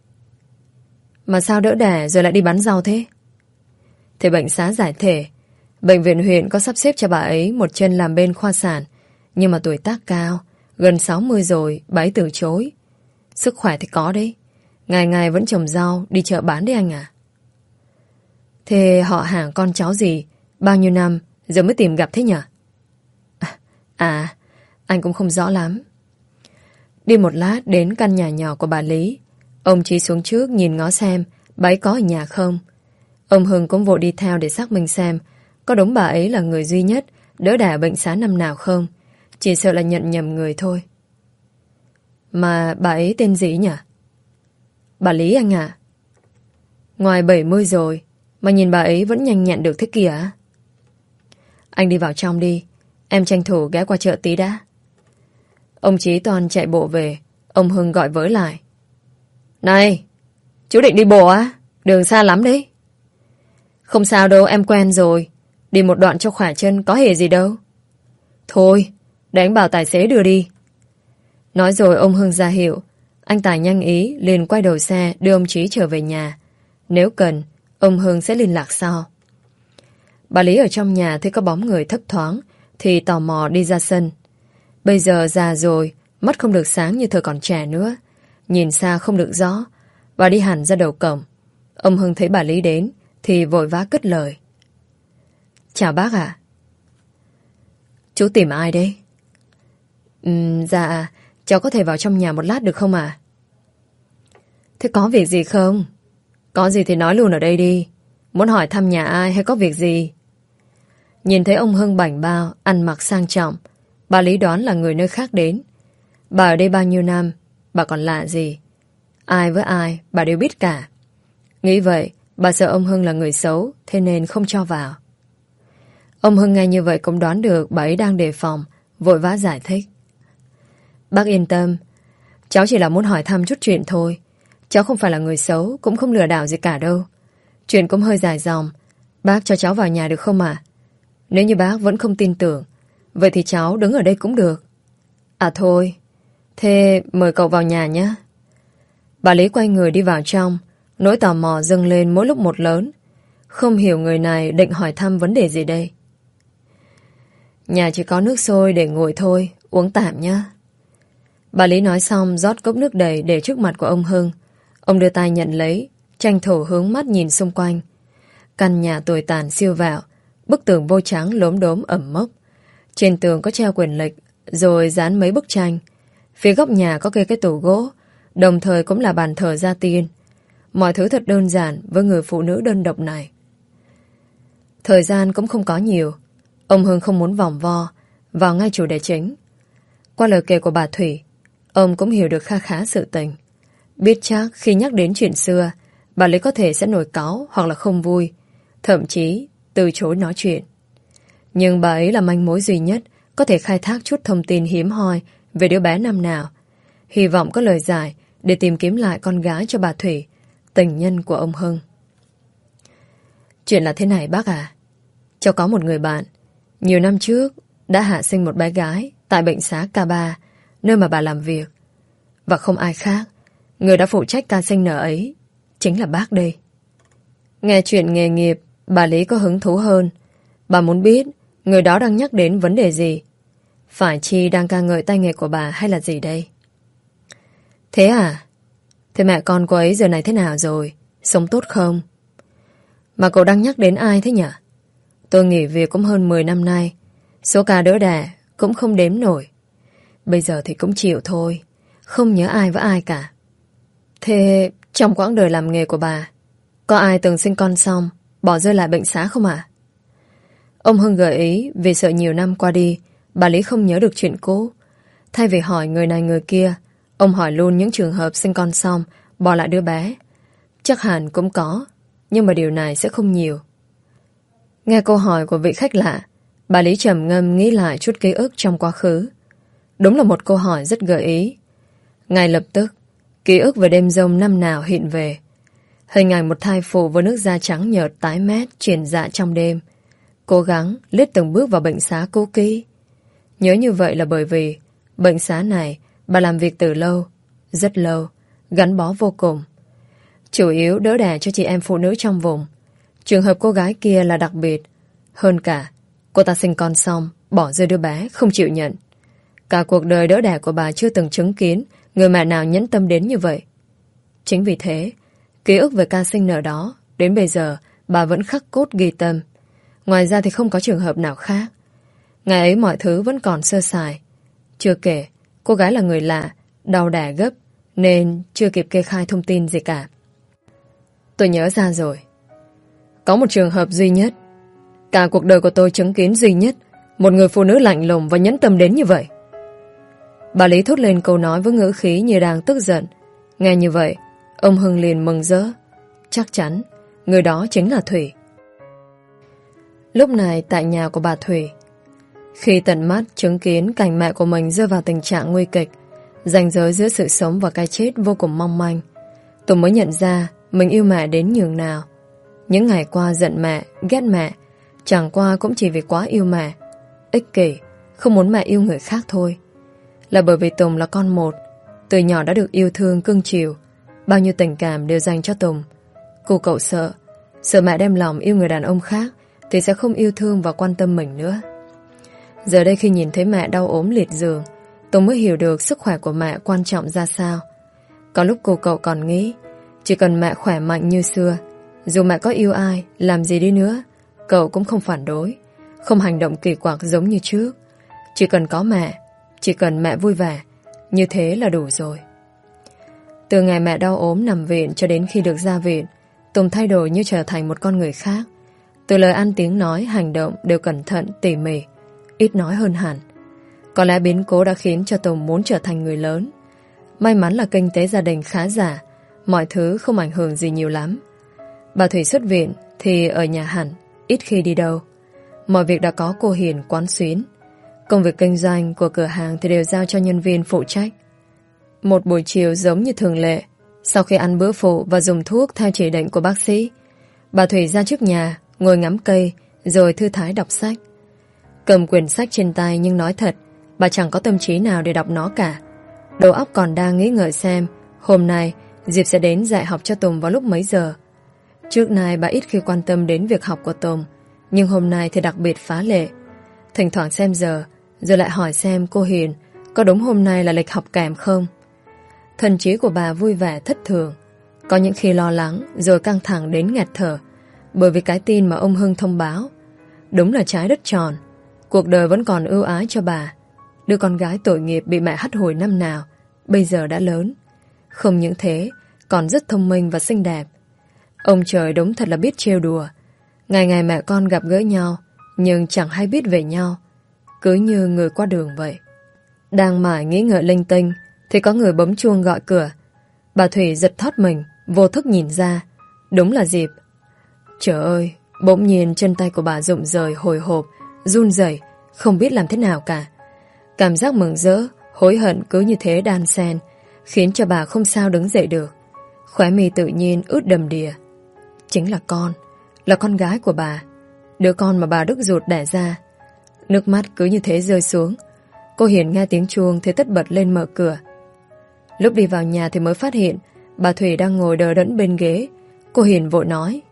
B: Mà sao đỡ đẻ rồi lại đi bán rau thế? Thì bệnh xá giải thể, bệnh viện huyện có sắp xếp cho bà ấy một chân làm bên khoa sản, nhưng mà tuổi tác cao, gần sáu mươi rồi, bà ấy từ chối. Sức khỏe thì có đấy, ngày ngày vẫn trồng rau, đi chợ bán đấy anh à. Thế họ hàng con cháu gì, bao nhiêu năm giờ mới tìm gặp thế nhỉ? À, à, anh cũng không rõ lắm. Đi một lát đến căn nhà nhỏ của bà Lý. Ông Chí xuống trước nhìn ngó xem bà ấy có ở nhà không. Ông Hưng cũng vội đi theo để xác minh xem có đúng bà ấy là người duy nhất đỡ đẻ bệnh xá năm nào không. Chỉ sợ là nhận nhầm người thôi. Mà bà ấy tên gì nhỉ? Bà Lý anh ạ. Ngoài bảy mươi rồi mà nhìn bà ấy vẫn nhanh nhẹn được thế kìa. Anh đi vào trong đi, em tranh thủ ghé qua chợ tí đã. Ông Chí toàn chạy bộ về. Ông Hưng gọi với lại. Này, chú định đi bộ á? Đường xa lắm đấy. Không sao đâu, em quen rồi. Đi một đoạn cho khỏe chân, có hề gì đâu. Thôi, để anh bảo tài xế đưa đi. Nói rồi ông Hưng ra hiệu. Anh Tài nhanh ý liền quay đầu xe đưa ông Chí trở về nhà. Nếu cần, ông Hưng sẽ liên lạc sau. Bà Lý ở trong nhà thấy có bóng người thấp thoáng thì tò mò đi ra sân. Bây giờ già rồi, mắt không được sáng như thời còn trẻ nữa. Nhìn xa không được rõ. Bà đi hẳn ra đầu cổng. Ông Hưng thấy bà Lý đến thì vội vã cất lời. Chào bác ạ. Chú tìm ai đấy? Ừm, dạ, cháu có thể vào trong nhà một lát được không ạ? Thế có việc gì không? Có gì thì nói luôn ở đây đi. Muốn hỏi thăm nhà ai hay có việc gì? Nhìn thấy ông Hưng bảnh bao, ăn mặc sang trọng, bà Lý đoán là người nơi khác đến. Bà ở đây bao nhiêu năm, bà còn lạ gì? Ai với ai, bà đều biết cả. Nghĩ vậy, bà sợ ông Hưng là người xấu, thế nên không cho vào. Ông Hưng nghe như vậy cũng đoán được bà ấy đang đề phòng, vội vã giải thích. Bác yên tâm, cháu chỉ là muốn hỏi thăm chút chuyện thôi. Cháu không phải là người xấu, cũng không lừa đảo gì cả đâu. Chuyện cũng hơi dài dòng. Bác cho cháu vào nhà được không ạ? Nếu như bác vẫn không tin tưởng, vậy thì cháu đứng ở đây cũng được. À thôi, thế mời cậu vào nhà nhé. Bà Lý quay người đi vào trong. Nỗi tò mò dâng lên mỗi lúc một lớn. Không hiểu người này định hỏi thăm vấn đề gì đây. Nhà chỉ có nước sôi để ngồi thôi, uống tạm nhé. Bà Lý nói xong rót cốc nước đầy để trước mặt của ông Hưng. Ông đưa tay nhận lấy, tranh thủ hướng mắt nhìn xung quanh. Căn nhà tồi tàn siêu vẹo, bức tường vôi trắng lốm đốm ẩm mốc. Trên tường có treo quyển lịch, rồi dán mấy bức tranh. Phía góc nhà có kê cái tủ gỗ, đồng thời cũng là bàn thờ gia tiên. Mọi thứ thật đơn giản với người phụ nữ đơn độc này. Thời gian cũng không có nhiều. Ông Hưng không muốn vòng vo, vào ngay chủ đề chính. Qua lời kể của bà Thủy, ông cũng hiểu được kha khá sự tình. Biết chắc khi nhắc đến chuyện xưa, bà Lý có thể sẽ nổi cáu hoặc là không vui, thậm chí từ chối nói chuyện. Nhưng bà ấy là manh mối duy nhất có thể khai thác chút thông tin hiếm hoi về đứa bé năm nào. Hy vọng có lời giải để tìm kiếm lại con gái cho bà Thủy, tình nhân của ông Hưng. Chuyện là thế này bác à. Cháu có một người bạn, nhiều năm trước đã hạ sinh một bé gái tại bệnh xá K ba, nơi mà bà làm việc. Và không ai khác, người đã phụ trách ca sinh nở ấy chính là bác đây. Nghe chuyện nghề nghiệp, bà Lý có hứng thú hơn. Bà muốn biết người đó đang nhắc đến vấn đề gì. Phải chi đang ca ngợi tay nghề của bà hay là gì đây? Thế à? Thế mẹ con cô ấy giờ này thế nào rồi? Sống tốt không? Mà cậu đang nhắc đến ai thế nhỉ? Tôi nghỉ việc cũng hơn mười năm nay. Số ca đỡ đẻ cũng không đếm nổi. Bây giờ thì cũng chịu thôi. Không nhớ ai với ai cả. Thế trong quãng đời làm nghề của bà, có ai từng sinh con xong bỏ rơi lại bệnh xá không ạ? Ông Hưng gợi ý vì sợ nhiều năm qua đi bà Lý không nhớ được chuyện cũ. Thay vì hỏi người này người kia, ông hỏi luôn những trường hợp sinh con xong bỏ lại đứa bé. Chắc hẳn cũng có, nhưng mà điều này sẽ không nhiều. Nghe câu hỏi của vị khách lạ, bà Lý trầm ngâm nghĩ lại chút ký ức trong quá khứ. Đúng là một câu hỏi rất gợi ý. Ngay lập tức, ký ức về đêm giông năm nào hiện về. Hình ảnh một thai phụ với nước da trắng nhợt tái mét chuyển dạ trong đêm, cố gắng lết từng bước vào bệnh xá cũ kỹ. Nhớ như vậy là bởi vì bệnh xá này bà làm việc từ lâu, rất lâu, gắn bó vô cùng. Chủ yếu đỡ đẻ cho chị em phụ nữ trong vùng. Trường hợp cô gái kia là đặc biệt. Hơn cả, cô ta sinh con xong, bỏ rơi đứa bé, không chịu nhận. Cả cuộc đời đỡ đẻ của bà chưa từng chứng kiến người mẹ nào nhẫn tâm đến như vậy. Chính vì thế, ký ức về ca sinh nở đó, đến bây giờ bà vẫn khắc cốt ghi tâm. Ngoài ra thì không có trường hợp nào khác. Ngày ấy mọi thứ vẫn còn sơ sài. Chưa kể, cô gái là người lạ, đau đẻ gấp, nên chưa kịp kê khai thông tin gì cả. Tôi nhớ ra rồi. Có một trường hợp duy nhất. Cả cuộc đời của tôi chứng kiến duy nhất một người phụ nữ lạnh lùng và nhẫn tâm đến như vậy. Bà Lý thốt lên câu nói với ngữ khí như đang tức giận. Nghe như vậy, ông Hưng liền mừng rỡ. Chắc chắn, người đó chính là Thủy. Lúc này tại nhà của bà Thủy, khi tận mắt chứng kiến cảnh mẹ của mình rơi vào tình trạng nguy kịch, ranh giới giữa sự sống và cái chết vô cùng mong manh, Tùng mới nhận ra mình yêu mẹ đến nhường nào. Những ngày qua giận mẹ, ghét mẹ, chẳng qua cũng chỉ vì quá yêu mẹ, ích kỷ, không muốn mẹ yêu người khác thôi. Là bởi vì Tùng là con một, từ nhỏ đã được yêu thương cưng chiều, bao nhiêu tình cảm đều dành cho Tùng. Cô cậu sợ, sợ mẹ đem lòng yêu người đàn ông khác thì sẽ không yêu thương và quan tâm mình nữa. Giờ đây khi nhìn thấy mẹ đau ốm liệt giường, Tùng mới hiểu được sức khỏe của mẹ quan trọng ra sao. Có lúc cô cậu còn nghĩ chỉ cần mẹ khỏe mạnh như xưa, dù mẹ có yêu ai, làm gì đi nữa, cậu cũng không phản đối, không hành động kỳ quặc giống như trước. Chỉ cần có mẹ, chỉ cần mẹ vui vẻ, như thế là đủ rồi. Từ ngày mẹ đau ốm nằm viện cho đến khi được ra viện, Tùng thay đổi như trở thành một con người khác. Từ lời ăn tiếng nói, hành động đều cẩn thận, tỉ mỉ, ít nói hơn hẳn. Có lẽ biến cố đã khiến cho Tùng muốn trở thành người lớn. May mắn là kinh tế gia đình khá giả, mọi thứ không ảnh hưởng gì nhiều lắm. Bà Thủy xuất viện thì ở nhà hẳn, ít khi đi đâu. Mọi việc đã có cô Hiền quán xuyến. Công việc kinh doanh của cửa hàng thì đều giao cho nhân viên phụ trách. Một buổi chiều giống như thường lệ, sau khi ăn bữa phụ và dùng thuốc theo chỉ định của bác sĩ, bà Thủy ra trước nhà, ngồi ngắm cây, rồi thư thái đọc sách. Cầm quyển sách trên tay nhưng nói thật, bà chẳng có tâm trí nào để đọc nó cả. Đầu óc còn đang nghĩ ngợi xem hôm nay Diệp sẽ đến dạy học cho Tùng vào lúc mấy giờ. Trước nay bà ít khi quan tâm đến việc học của Tùng, nhưng hôm nay thì đặc biệt phá lệ. Thỉnh thoảng xem giờ, rồi lại hỏi xem cô Hiền có đúng hôm nay là lịch học kèm không. Thần trí của bà vui vẻ thất thường, có những khi lo lắng rồi căng thẳng đến nghẹt thở, bởi vì cái tin mà ông Hưng thông báo. Đúng là trái đất tròn, cuộc đời vẫn còn ưu ái cho bà. Đứa con gái tội nghiệp bị mẹ hắt hủi năm nào, bây giờ đã lớn. Không những thế, còn rất thông minh và xinh đẹp. Ông trời đúng thật là biết trêu đùa. Ngày ngày mẹ con gặp gỡ nhau, nhưng chẳng hay biết về nhau, cứ như người qua đường vậy. Đang mải nghĩ ngợi linh tinh thì có người bấm chuông gọi cửa. Bà Thủy giật thót mình, vô thức nhìn ra. Đúng là Diệp. Trời ơi, bỗng nhiên chân tay của bà rụng rời hồi hộp, run rẩy, không biết làm thế nào cả. Cảm giác mừng rỡ, hối hận cứ như thế đan xen, khiến cho bà không sao đứng dậy được. Khóe mi tự nhiên ướt đầm đìa. Chính là con, là con gái của bà, đứa con mà bà đứt ruột đẻ ra. Nước mắt cứ như thế rơi xuống. Cô Hiền nghe tiếng chuông thì tất bật lên mở cửa. Lúc đi vào nhà thì mới phát hiện bà Thủy đang ngồi đờ đẫn bên ghế. Cô Hiền vội nói: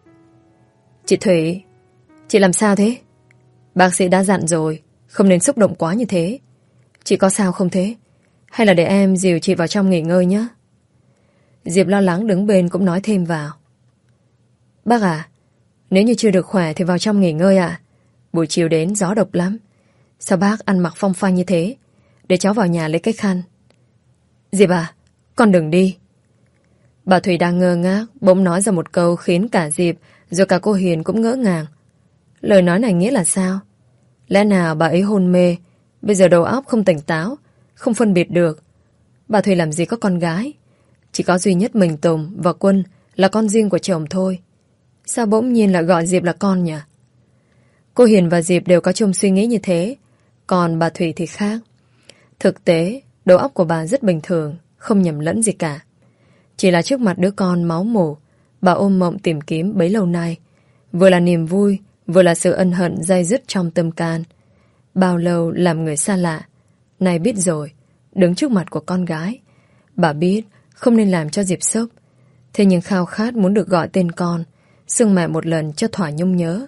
B: Chị Thủy, chị làm sao thế? Bác sĩ đã dặn rồi, không nên xúc động quá như thế. Chị có sao không thế? Hay là để em dìu chị vào trong nghỉ ngơi nhé? Diệp lo lắng đứng bên cũng nói thêm vào: Bác à, nếu như chưa được khỏe thì vào trong nghỉ ngơi ạ. Buổi chiều đến gió độc lắm. Sao bác ăn mặc phong phanh như thế? Để cháu vào nhà lấy cái khăn. Diệp à, con đừng đi. Bà Thủy đang ngơ ngác, bỗng nói ra một câu khiến cả Diệp rồi cả cô Hiền cũng ngỡ ngàng. Lời nói này nghĩa là sao? Lẽ nào bà ấy hôn mê, bây giờ đầu óc không tỉnh táo, không phân biệt được. Bà Thủy làm gì có con gái, chỉ có duy nhất mình Tùng và Quân là con riêng của chồng thôi. Sao bỗng nhiên lại gọi Diệp là con nhỉ? Cô Hiền và Diệp đều có chung suy nghĩ như thế. Còn bà Thủy thì khác. Thực tế, đầu óc của bà rất bình thường, không nhầm lẫn gì cả. Chỉ là trước mặt đứa con máu mủ, bà ôm mộng tìm kiếm bấy lâu nay. Vừa là niềm vui, vừa là sự ân hận day dứt trong tâm can. Bao lâu làm người xa lạ, nay biết rồi, đứng trước mặt của con gái. Bà biết không nên làm cho Diệp sốc, thế nhưng khao khát muốn được gọi tên con, xưng mẹ một lần cho thỏa nhung nhớ.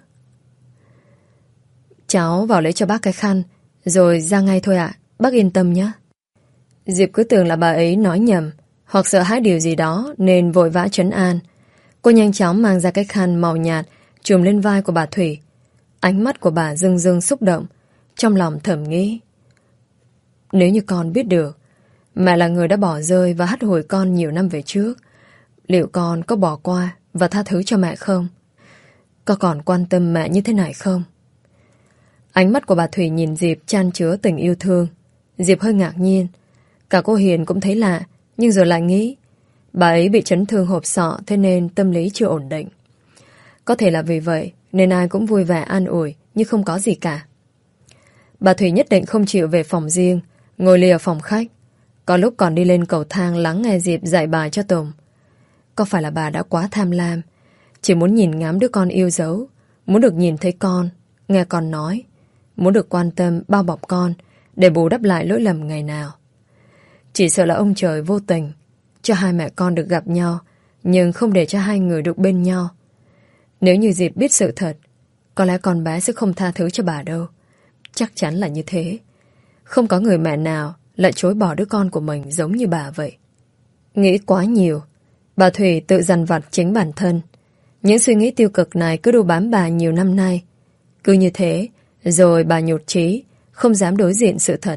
B: Cháu vào lấy cho bác cái khăn, rồi ra ngay thôi ạ, bác yên tâm nhé. Diệp cứ tưởng là bà ấy nói nhầm, hoặc sợ hãi điều gì đó nên vội vã trấn an. Cô nhanh chóng mang ra cái khăn màu nhạt trùm lên vai của bà Thủy. Ánh mắt của bà rưng rưng xúc động, trong lòng thầm nghĩ. Nếu như con biết được mẹ là người đã bỏ rơi và hắt hủi con nhiều năm về trước, liệu con có bỏ qua và tha thứ cho mẹ không? Có còn quan tâm mẹ như thế này không? Ánh mắt của bà Thủy nhìn Diệp chan chứa tình yêu thương. Diệp hơi ngạc nhiên. Cả cô Hiền cũng thấy lạ, nhưng rồi lại nghĩ bà ấy bị chấn thương hộp sọ, thế nên tâm lý chưa ổn định. Có thể là vì vậy nên ai cũng vui vẻ an ủi như không có gì cả. Bà Thủy nhất định không chịu về phòng riêng, ngồi lì ở phòng khách. Có lúc còn đi lên cầu thang lắng nghe Diệp dạy bài cho Tùng. Có phải là bà đã quá tham lam, chỉ muốn nhìn ngắm đứa con yêu dấu, muốn được nhìn thấy con, nghe con nói, muốn được quan tâm bao bọc con để bù đắp lại lỗi lầm ngày nào. Chỉ sợ là ông trời vô tình cho hai mẹ con được gặp nhau, nhưng không để cho hai người được bên nhau. Nếu như Diệp biết sự thật, có lẽ con bé sẽ không tha thứ cho bà đâu. Chắc chắn là như thế. Không có người mẹ nào lại chối bỏ đứa con của mình giống như bà vậy. Nghĩ quá nhiều, bà Thủy tự dằn vặt chính bản thân. Những suy nghĩ tiêu cực này cứ đu bám bà nhiều năm nay. Cứ như thế, rồi bà nhụt chí, không dám đối diện sự thật.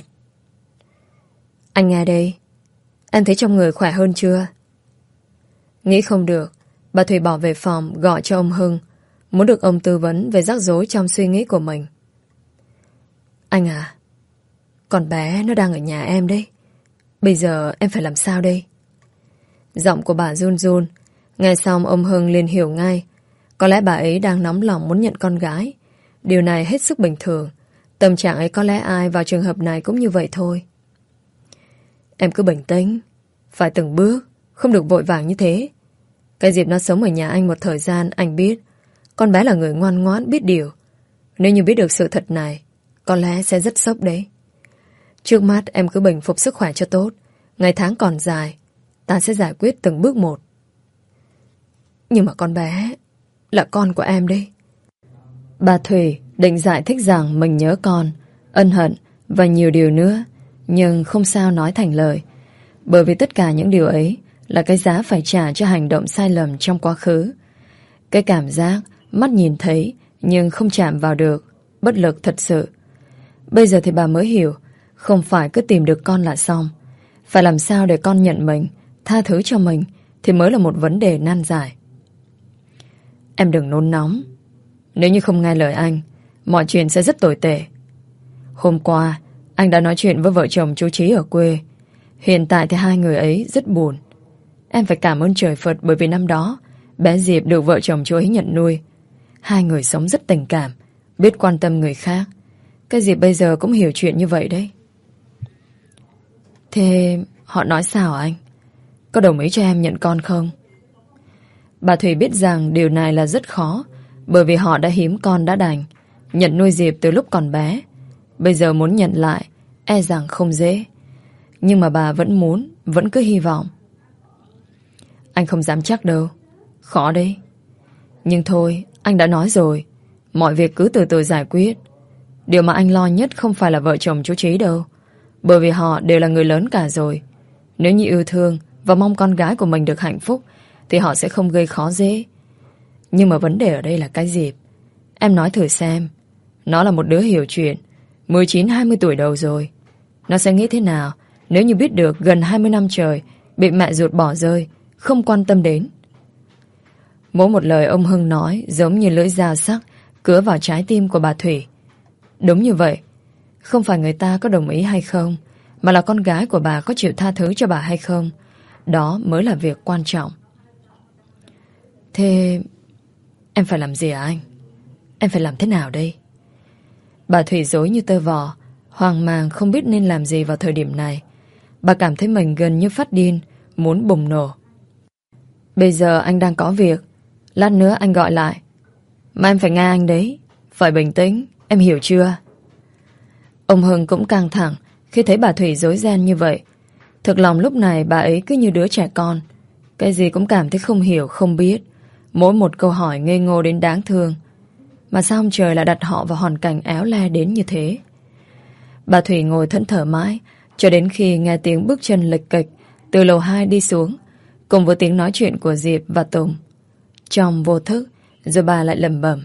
B: Anh nghe đây, em thấy trong người khỏe hơn chưa? Nghĩ không được, bà Thủy bỏ về phòng gọi cho ông Hưng, muốn được ông tư vấn về rắc rối trong suy nghĩ của mình. Anh à, con bé nó đang ở nhà em đấy. Bây giờ em phải làm sao đây? Giọng của bà run run. Nghe xong ông Hưng liền hiểu ngay. Có lẽ bà ấy đang nóng lòng muốn nhận con gái. Điều này hết sức bình thường. Tâm trạng ấy có lẽ ai vào trường hợp này cũng như vậy thôi. Em cứ bình tĩnh, phải từng bước, không được vội vàng như thế. Cái Diệp nó sống ở nhà anh một thời gian, anh biết con bé là người ngoan ngoãn biết điều. Nếu như biết được sự thật này, có lẽ sẽ rất sốc đấy. Trước mắt em cứ bình phục sức khỏe cho tốt. Ngày tháng còn dài, ta sẽ giải quyết từng bước một. Nhưng mà con bé là con của em đấy. Bà Thủy định giải thích rằng mình nhớ con, ân hận và nhiều điều nữa, nhưng không sao nói thành lời. Bởi vì tất cả những điều ấy là cái giá phải trả cho hành động sai lầm trong quá khứ. Cái cảm giác mắt nhìn thấy nhưng không chạm vào được, bất lực thật sự. Bây giờ thì bà mới hiểu, không phải cứ tìm được con là xong. Phải làm sao để con nhận mình, tha thứ cho mình thì mới là một vấn đề nan giải. Em đừng nôn nóng. Nếu như không nghe lời anh, mọi chuyện sẽ rất tồi tệ. Hôm qua anh đã nói chuyện với vợ chồng chú Trí ở quê. Hiện tại thì hai người ấy rất buồn. Em phải cảm ơn trời Phật, bởi vì năm đó bé Diệp được vợ chồng chú ấy nhận nuôi. Hai người sống rất tình cảm, biết quan tâm người khác. Cái Diệp bây giờ cũng hiểu chuyện như vậy đấy. Thế họ nói sao anh? Có đồng ý cho em nhận con không? Bà Thủy biết rằng điều này là rất khó, bởi vì họ đã hiếm con đã đành, nhận nuôi Diệp từ lúc còn bé. Bây giờ muốn nhận lại e rằng không dễ. Nhưng mà bà vẫn muốn, vẫn cứ hy vọng. Anh không dám chắc đâu, khó đấy. Nhưng thôi, anh đã nói rồi, mọi việc cứ từ từ giải quyết. Điều mà anh lo nhất không phải là vợ chồng chú Trí đâu, bởi vì họ đều là người lớn cả rồi. Nếu như yêu thương và mong con gái của mình được hạnh phúc thì họ sẽ không gây khó dễ. Nhưng mà vấn đề ở đây là cái Diệp. Em nói thử xem, nó là một đứa hiểu chuyện, mười chín hai mươi tuổi đầu rồi. Nó sẽ nghĩ thế nào nếu như biết được gần hai mươi năm trời bị mẹ ruột bỏ rơi, không quan tâm đến. Mỗi một lời ông Hưng nói giống như lưỡi dao sắc cứa vào trái tim của bà Thủy. Đúng như vậy, không phải người ta có đồng ý hay không, mà là con gái của bà có chịu tha thứ cho bà hay không. Đó mới là việc quan trọng. Thế Em phải làm gì hả anh? Em phải làm thế nào đây? Bà Thủy rối như tơ vò, hoang mang không biết nên làm gì vào thời điểm này. Bà cảm thấy mình gần như phát điên, muốn bùng nổ. Bây giờ anh đang có việc, lát nữa anh gọi lại. Mà em phải nghe anh đấy. Phải bình tĩnh, em hiểu chưa? Ông Hưng cũng căng thẳng khi thấy bà Thủy rối ren như vậy. Thực lòng lúc này bà ấy cứ như đứa trẻ con, cái gì cũng cảm thấy không hiểu, không biết. Mỗi một câu hỏi ngây ngô đến đáng thương. Mà sao ông trời lại đặt họ vào hoàn cảnh éo le đến như thế? Bà Thủy ngồi thẫn thờ mãi, cho đến khi nghe tiếng bước chân lệch cệch từ lầu hai đi xuống, cùng với tiếng nói chuyện của Diệp và Tùng. Trong vô thức, rồi bà lại lẩm bẩm: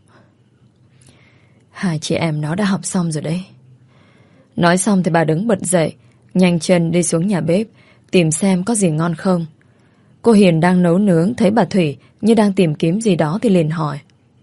B: hai chị em nó đã học xong rồi đấy. Nói xong thì bà đứng bật dậy, nhanh chân đi xuống nhà bếp, tìm xem có gì ngon không. Cô Hiền đang nấu nướng, thấy bà Thủy như đang tìm kiếm gì đó thì liền hỏi: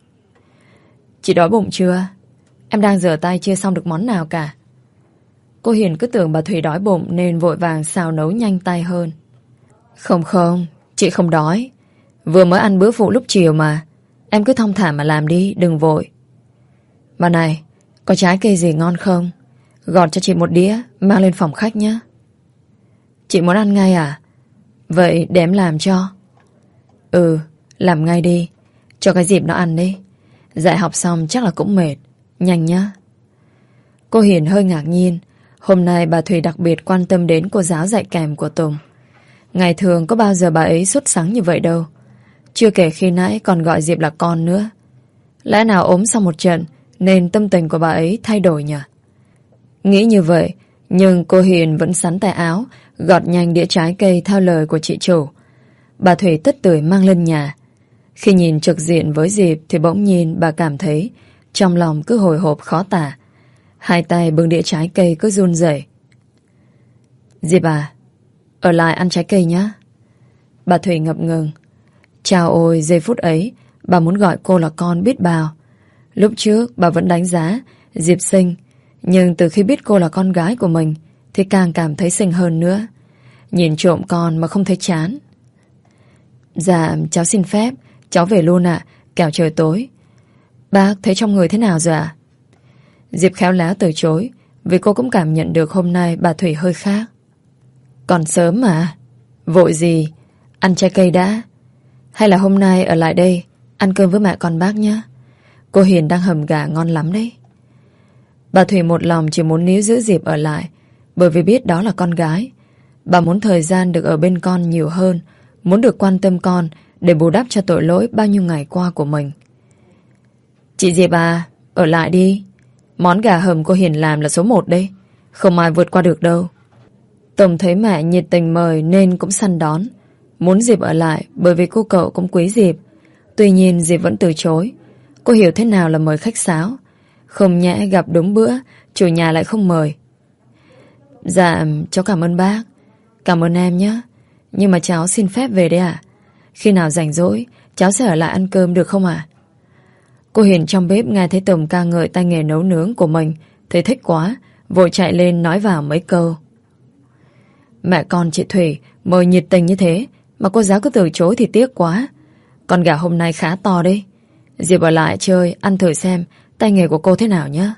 B: chị đói bụng chưa? Em đang rửa tay chưa xong được món nào cả. Cô Hiền cứ tưởng bà Thủy đói bụng nên vội vàng xào nấu nhanh tay hơn. Không không, chị không đói. Vừa mới ăn bữa phụ lúc chiều mà. Em cứ thong thả mà làm đi, đừng vội. Mà này, có trái cây gì ngon không? Gọt cho chị một đĩa, mang lên phòng khách nhé. Chị muốn ăn ngay à? Vậy để em làm cho. Ừ, làm ngay đi. Cho cái dịp nó ăn đi. Dạy học xong chắc là cũng mệt. Nhanh nhá. Cô Hiền hơi ngạc nhiên. Hôm nay bà Thủy đặc biệt quan tâm đến cô giáo dạy kèm của Tùng. Ngày thường có bao giờ bà ấy sốt sắng như vậy đâu. Chưa kể khi nãy còn gọi Diệp là con nữa. Lẽ nào ốm sau một trận nên tâm tình của bà ấy thay đổi nhỉ? Nghĩ như vậy, nhưng cô Hiền vẫn sắn tay áo, gọt nhanh đĩa trái cây theo lời của chị chủ. Bà Thủy tất tưởi mang lên nhà. Khi nhìn trực diện với Diệp thì bỗng nhiên bà cảm thấy trong lòng cứ hồi hộp khó tả. Hai tay bưng đĩa trái cây cứ run rẩy. Diệp à, ở lại ăn trái cây nhé. Bà Thủy ngập ngừng. Chào ôi, giây phút ấy bà muốn gọi cô là con biết bao. Lúc trước bà vẫn đánh giá Diệp xinh, nhưng từ khi biết cô là con gái của mình thì càng cảm thấy xinh hơn nữa. Nhìn trộm con mà không thấy chán. Dạ, cháu xin phép, cháu về luôn ạ, kẻo trời tối. Bác thấy trong người thế nào rồi ạ? Diệp khéo léo từ chối, vì cô cũng cảm nhận được hôm nay bà Thủy hơi khác. Còn sớm mà. Vội gì? Ăn trái cây đã. Hay là hôm nay ở lại đây ăn cơm với mẹ con bác nhé. Cô Hiền đang hầm gà ngon lắm đấy. Bà Thủy một lòng chỉ muốn níu giữ Diệp ở lại, bởi vì biết đó là con gái. Bà muốn thời gian được ở bên con nhiều hơn, muốn được quan tâm con để bù đắp cho tội lỗi bao nhiêu ngày qua của mình. Chị Diệp à, ở lại đi. Món gà hầm cô Hiền làm là số một đây, không ai vượt qua được đâu. Tùng thấy mẹ nhiệt tình mời nên cũng săn đón, muốn Diệp ở lại bởi vì cô cậu cũng quý Diệp. Tuy nhiên Diệp vẫn từ chối. Cô hiểu thế nào là mời khách sáo. Không nhẽ gặp đúng bữa chủ nhà lại không mời. Dạ, cháu cảm ơn bác. Cảm ơn em nhé. Nhưng mà cháu xin phép về đây ạ. Khi nào rảnh rỗi cháu sẽ ở lại ăn cơm được không ạ? Cô Hiền trong bếp nghe thấy Tùng ca ngợi tay nghề nấu nướng của mình, thấy thích quá, vội chạy lên nói vào mấy câu. Mẹ con chị Thủy mời nhiệt tình như thế mà cô giáo cứ từ chối thì tiếc quá. Con gà hôm nay khá to đấy. Diệp ở lại chơi, ăn thử xem tay nghề của cô thế nào nhé.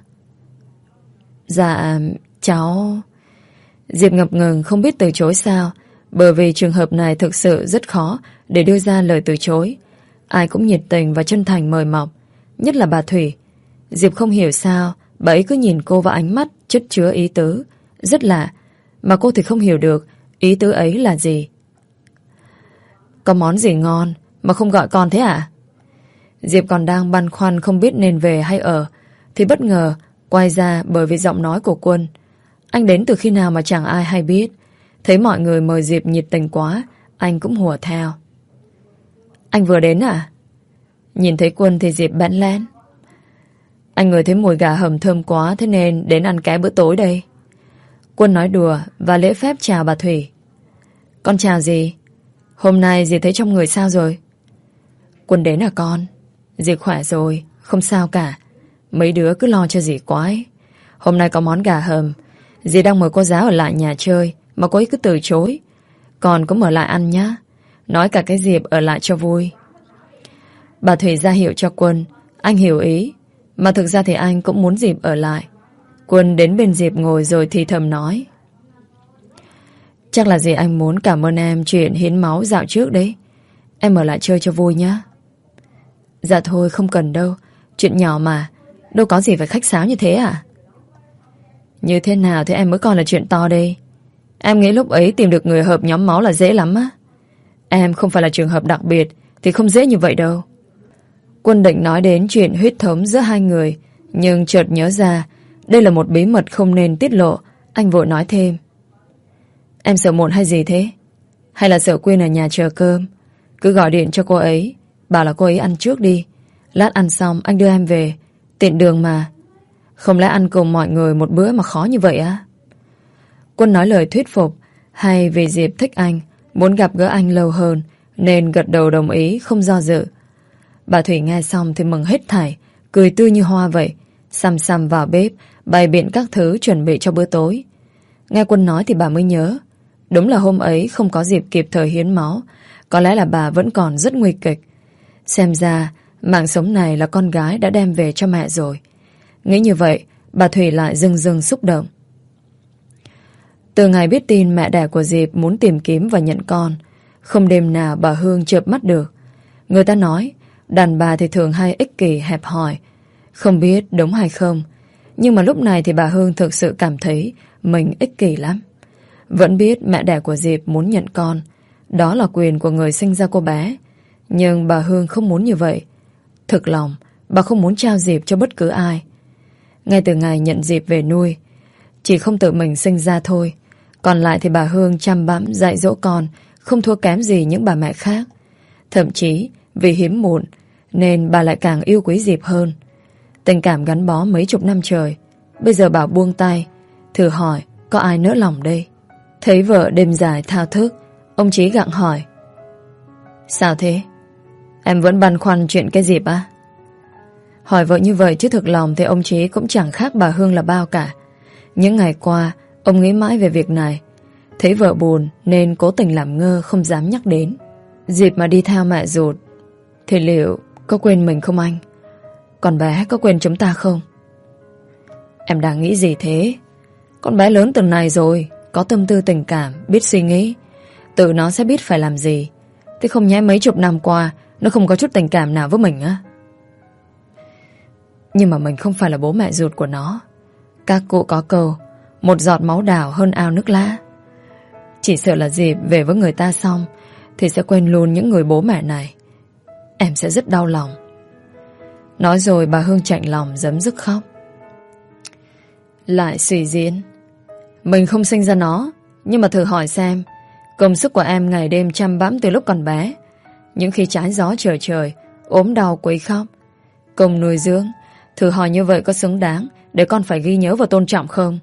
B: Dạ, cháu... Diệp ngập ngừng không biết từ chối sao, bởi vì trường hợp này thực sự rất khó để đưa ra lời từ chối. Ai cũng nhiệt tình và chân thành mời mọc, nhất là bà Thủy. Diệp không hiểu sao bà ấy cứ nhìn cô vào ánh mắt chất chứa ý tứ rất lạ, mà cô thì không hiểu được ý tứ ấy là gì. Có món gì ngon mà không gọi con thế à? Diệp còn đang băn khoăn không biết nên về hay ở thì bất ngờ quay ra bởi vì giọng nói của Quân. Anh đến từ khi nào mà chẳng ai hay biết. Thấy mọi người mời Diệp nhiệt tình quá, anh cũng hùa theo. Anh vừa đến à? Nhìn thấy Quân thì Diệp bẽn lén. Anh ngửi thấy mùi gà hầm thơm quá, thế nên đến ăn ké bữa tối đây. Quân nói đùa và lễ phép chào bà Thủy. Con chào dì. Hôm nay dì thấy trong người sao rồi? Quân đến à con? Dì khỏe rồi, không sao cả. Mấy đứa cứ lo cho dì quá ấy. Hôm nay có món gà hầm. Dì đang mời cô giáo ở lại nhà chơi mà cô ấy cứ từ chối. Con cũng ở lại ăn nhá. Nói cả cái Diệp ở lại cho vui. Bà Thủy ra hiệu cho Quân. Anh hiểu ý, mà thực ra thì anh cũng muốn Diệp ở lại. Quân đến bên Diệp ngồi rồi thì thầm nói: chắc là gì anh muốn cảm ơn em chuyện hiến máu dạo trước đấy. Em ở lại chơi cho vui nhá. Dạ thôi không cần đâu, chuyện nhỏ mà, đâu có gì phải khách sáo như thế à? Như thế nào thì em mới còn là chuyện to đây. Em nghĩ lúc ấy tìm được người hợp nhóm máu là dễ lắm á. Em không phải là trường hợp đặc biệt thì không dễ như vậy đâu. Quân định nói đến chuyện huyết thống giữa hai người, nhưng chợt nhớ ra đây là một bí mật không nên tiết lộ. Anh vội nói thêm: em sợ muộn hay gì thế? Hay là sợ Quyên ở nhà chờ cơm? Cứ gọi điện cho cô ấy, bảo là cô ấy ăn trước đi. Lát ăn xong anh đưa em về, tiện đường mà. Không lẽ ăn cùng mọi người một bữa mà khó như vậy á? Quân nói lời thuyết phục, hay vì Diệp thích anh, muốn gặp gỡ anh lâu hơn, nên gật đầu đồng ý, không do dự. Bà Thủy nghe xong thì mừng hết thảy, cười tươi như hoa vậy, xăm xăm vào bếp, bày biện các thứ chuẩn bị cho bữa tối. Nghe Quân nói thì bà mới nhớ, đúng là hôm ấy không có dịp kịp thời hiến máu, có lẽ là bà vẫn còn rất nguy kịch. Xem ra mạng sống này là con gái đã đem về cho mẹ rồi. Nghĩ như vậy, bà Thủy lại rưng rưng xúc động. Từ ngày biết tin mẹ đẻ của Diệp muốn tìm kiếm và nhận con, không đêm nào bà Hương chợp mắt được. Người ta nói đàn bà thì thường hay ích kỷ hẹp hòi. Không biết đúng hay không, nhưng mà lúc này thì bà Hương thực sự cảm thấy mình ích kỷ lắm. Vẫn biết mẹ đẻ của Diệp muốn nhận con, đó là quyền của người sinh ra cô bé, nhưng bà Hương không muốn như vậy. Thực lòng bà không muốn trao Diệp cho bất cứ ai. Ngay từ ngày nhận Diệp về nuôi, chỉ không tự mình sinh ra thôi, còn lại thì bà Hương chăm bẵm dạy dỗ con, không thua kém gì những bà mẹ khác. Thậm chí vì hiếm muộn nên bà lại càng yêu quý Diệp hơn. Tình cảm gắn bó mấy chục năm trời, bây giờ bảo buông tay, thử hỏi có ai nỡ lòng đây? Thấy vợ đêm dài thao thức, ông Chí gặng hỏi: sao thế? Em vẫn băn khoăn chuyện cái Diệp á? Hỏi vợ như vậy chứ thực lòng thì ông Chí cũng chẳng khác bà Hương là bao cả. Những ngày qua ông nghĩ mãi về việc này, thấy vợ buồn nên cố tình làm ngơ, không dám nhắc đến. Diệp mà đi theo mẹ ruột thì liệu có quên mình không anh? Con bé có quên chúng ta không? Em đang nghĩ gì thế? Con bé lớn từng này rồi, có tâm tư tình cảm, biết suy nghĩ, tự nó sẽ biết phải làm gì. Thế không nhẽ mấy chục năm qua nó không có chút tình cảm nào với mình á? Nhưng mà mình không phải là bố mẹ ruột của nó. Các cụ có câu, một giọt máu đào hơn ao nước lã. Chỉ sợ là Diệp về với người ta xong thì sẽ quên luôn những người bố mẹ này. Em sẽ rất đau lòng. Nói rồi bà Hương chạnh lòng giấm dứt khóc. Lại suy diễn, mình không sinh ra nó, nhưng mà thử hỏi xem, công sức của em ngày đêm chăm bẵm từ lúc còn bé, những khi trái gió trời trời, ốm đau quấy khóc, công nuôi dưỡng, thử hỏi như vậy có xứng đáng để con phải ghi nhớ và tôn trọng không?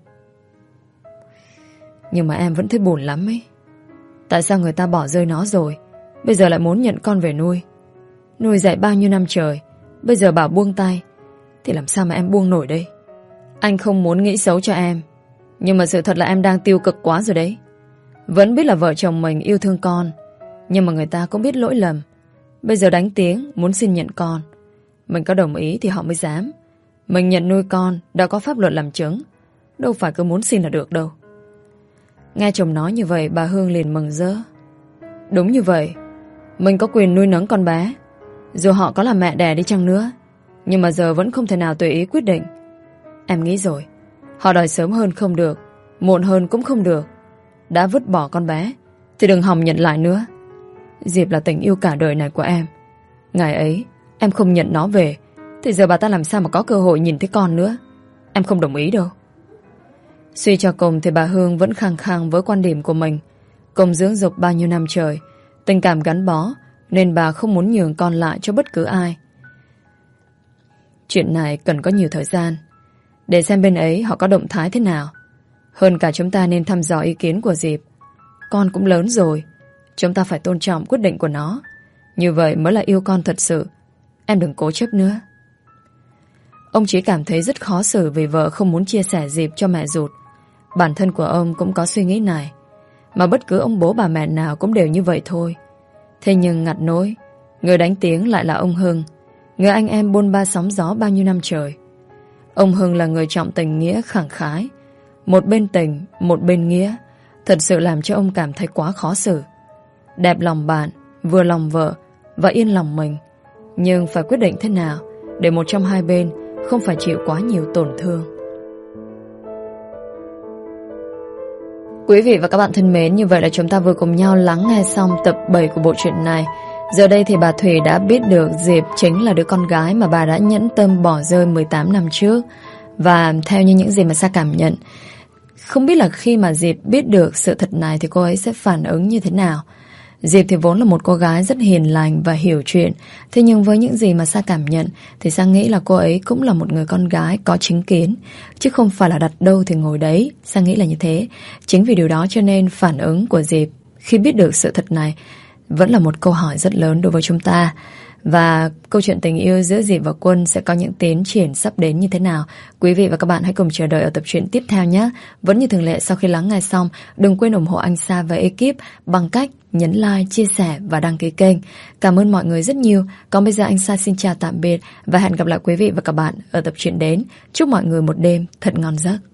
B: Nhưng mà em vẫn thấy buồn lắm ấy. Tại sao người ta bỏ rơi nó rồi, bây giờ lại muốn nhận con về nuôi? Nuôi dạy bao nhiêu năm trời, bây giờ bảo buông tay, thì làm sao mà em buông nổi đây? Anh không muốn nghĩ xấu cho em, nhưng mà sự thật là em đang tiêu cực quá rồi đấy. Vẫn biết là vợ chồng mình yêu thương con, nhưng mà người ta cũng biết lỗi lầm. Bây giờ đánh tiếng muốn xin nhận con, mình có đồng ý thì họ mới dám. Mình nhận nuôi con đã có pháp luật làm chứng, đâu phải cứ muốn xin là được đâu. Nghe chồng nói như vậy, bà Hương liền mừng rỡ. Đúng như vậy, mình có quyền nuôi nấng con bé, dù họ có là mẹ đẻ đi chăng nữa, nhưng mà giờ vẫn không thể nào tùy ý quyết định. Em nghĩ rồi, họ đòi sớm hơn không được, muộn hơn cũng không được. Đã vứt bỏ con bé thì đừng hòng nhận lại nữa. Diệp là tình yêu cả đời này của em. Ngày ấy em không nhận nó về thì giờ bà ta làm sao mà có cơ hội nhìn thấy con nữa. Em không đồng ý đâu. Suy cho cùng thì bà Hương vẫn khăng khăng với quan điểm của mình. Cùng dưỡng dục bao nhiêu năm trời, tình cảm gắn bó, nên bà không muốn nhường con lại cho bất cứ ai. Chuyện này cần có nhiều thời gian để xem bên ấy họ có động thái thế nào. Hơn cả chúng ta nên thăm dò ý kiến của Diệp. Con cũng lớn rồi, chúng ta phải tôn trọng quyết định của nó. Như vậy mới là yêu con thật sự. Em đừng cố chấp nữa. Ông chỉ cảm thấy rất khó xử vì vợ không muốn chia sẻ Diệp cho mẹ ruột. Bản thân của ông cũng có suy nghĩ này, mà bất cứ ông bố bà mẹ nào cũng đều như vậy thôi. Thế nhưng ngặt nỗi Người đánh tiếng lại là ông Hưng, người anh em bôn ba sóng gió bao nhiêu năm trời. Ông Hưng là người trọng tình nghĩa khẳng khái. Một bên tình, một bên nghĩa, thật sự làm cho ông cảm thấy quá khó xử. Đẹp lòng bạn, vừa lòng vợ và yên lòng mình, nhưng phải quyết định thế nào để một trong hai bên không phải chịu quá nhiều tổn thương. Quý vị và các bạn thân mến, như vậy là chúng ta vừa cùng nhau lắng nghe xong tập bảy của bộ truyện này. Giờ đây thì bà Thủy đã biết được Diệp chính là đứa con gái mà bà đã nhẫn tâm bỏ rơi mười tám năm trước. Và theo như những gì mà Sa cảm nhận, không biết là khi mà Diệp biết được sự thật này thì cô ấy sẽ phản ứng như thế nào. Diệp thì vốn là một cô gái rất hiền lành và hiểu chuyện. Thế nhưng với những gì mà Sa cảm nhận thì Sa nghĩ là cô ấy cũng là một người con gái có chính kiến, chứ không phải là đặt đâu thì ngồi đấy. Sa nghĩ là như thế. Chính vì điều đó cho nên phản ứng của Diệp khi biết được sự thật này vẫn là một câu hỏi rất lớn đối với chúng ta. Và câu chuyện tình yêu giữa Diệp và Quân sẽ có những tiến triển sắp đến như thế nào? Quý vị và các bạn hãy cùng chờ đợi ở tập truyện tiếp theo nhé. Vẫn như thường lệ, sau khi lắng nghe xong, đừng quên ủng hộ anh Sa và ekip bằng cách nhấn like, chia sẻ và đăng ký kênh. Cảm ơn mọi người rất nhiều. Còn bây giờ anh Sa xin chào tạm biệt và hẹn gặp lại quý vị và các bạn ở tập truyện đến. Chúc mọi người một đêm thật ngon giấc.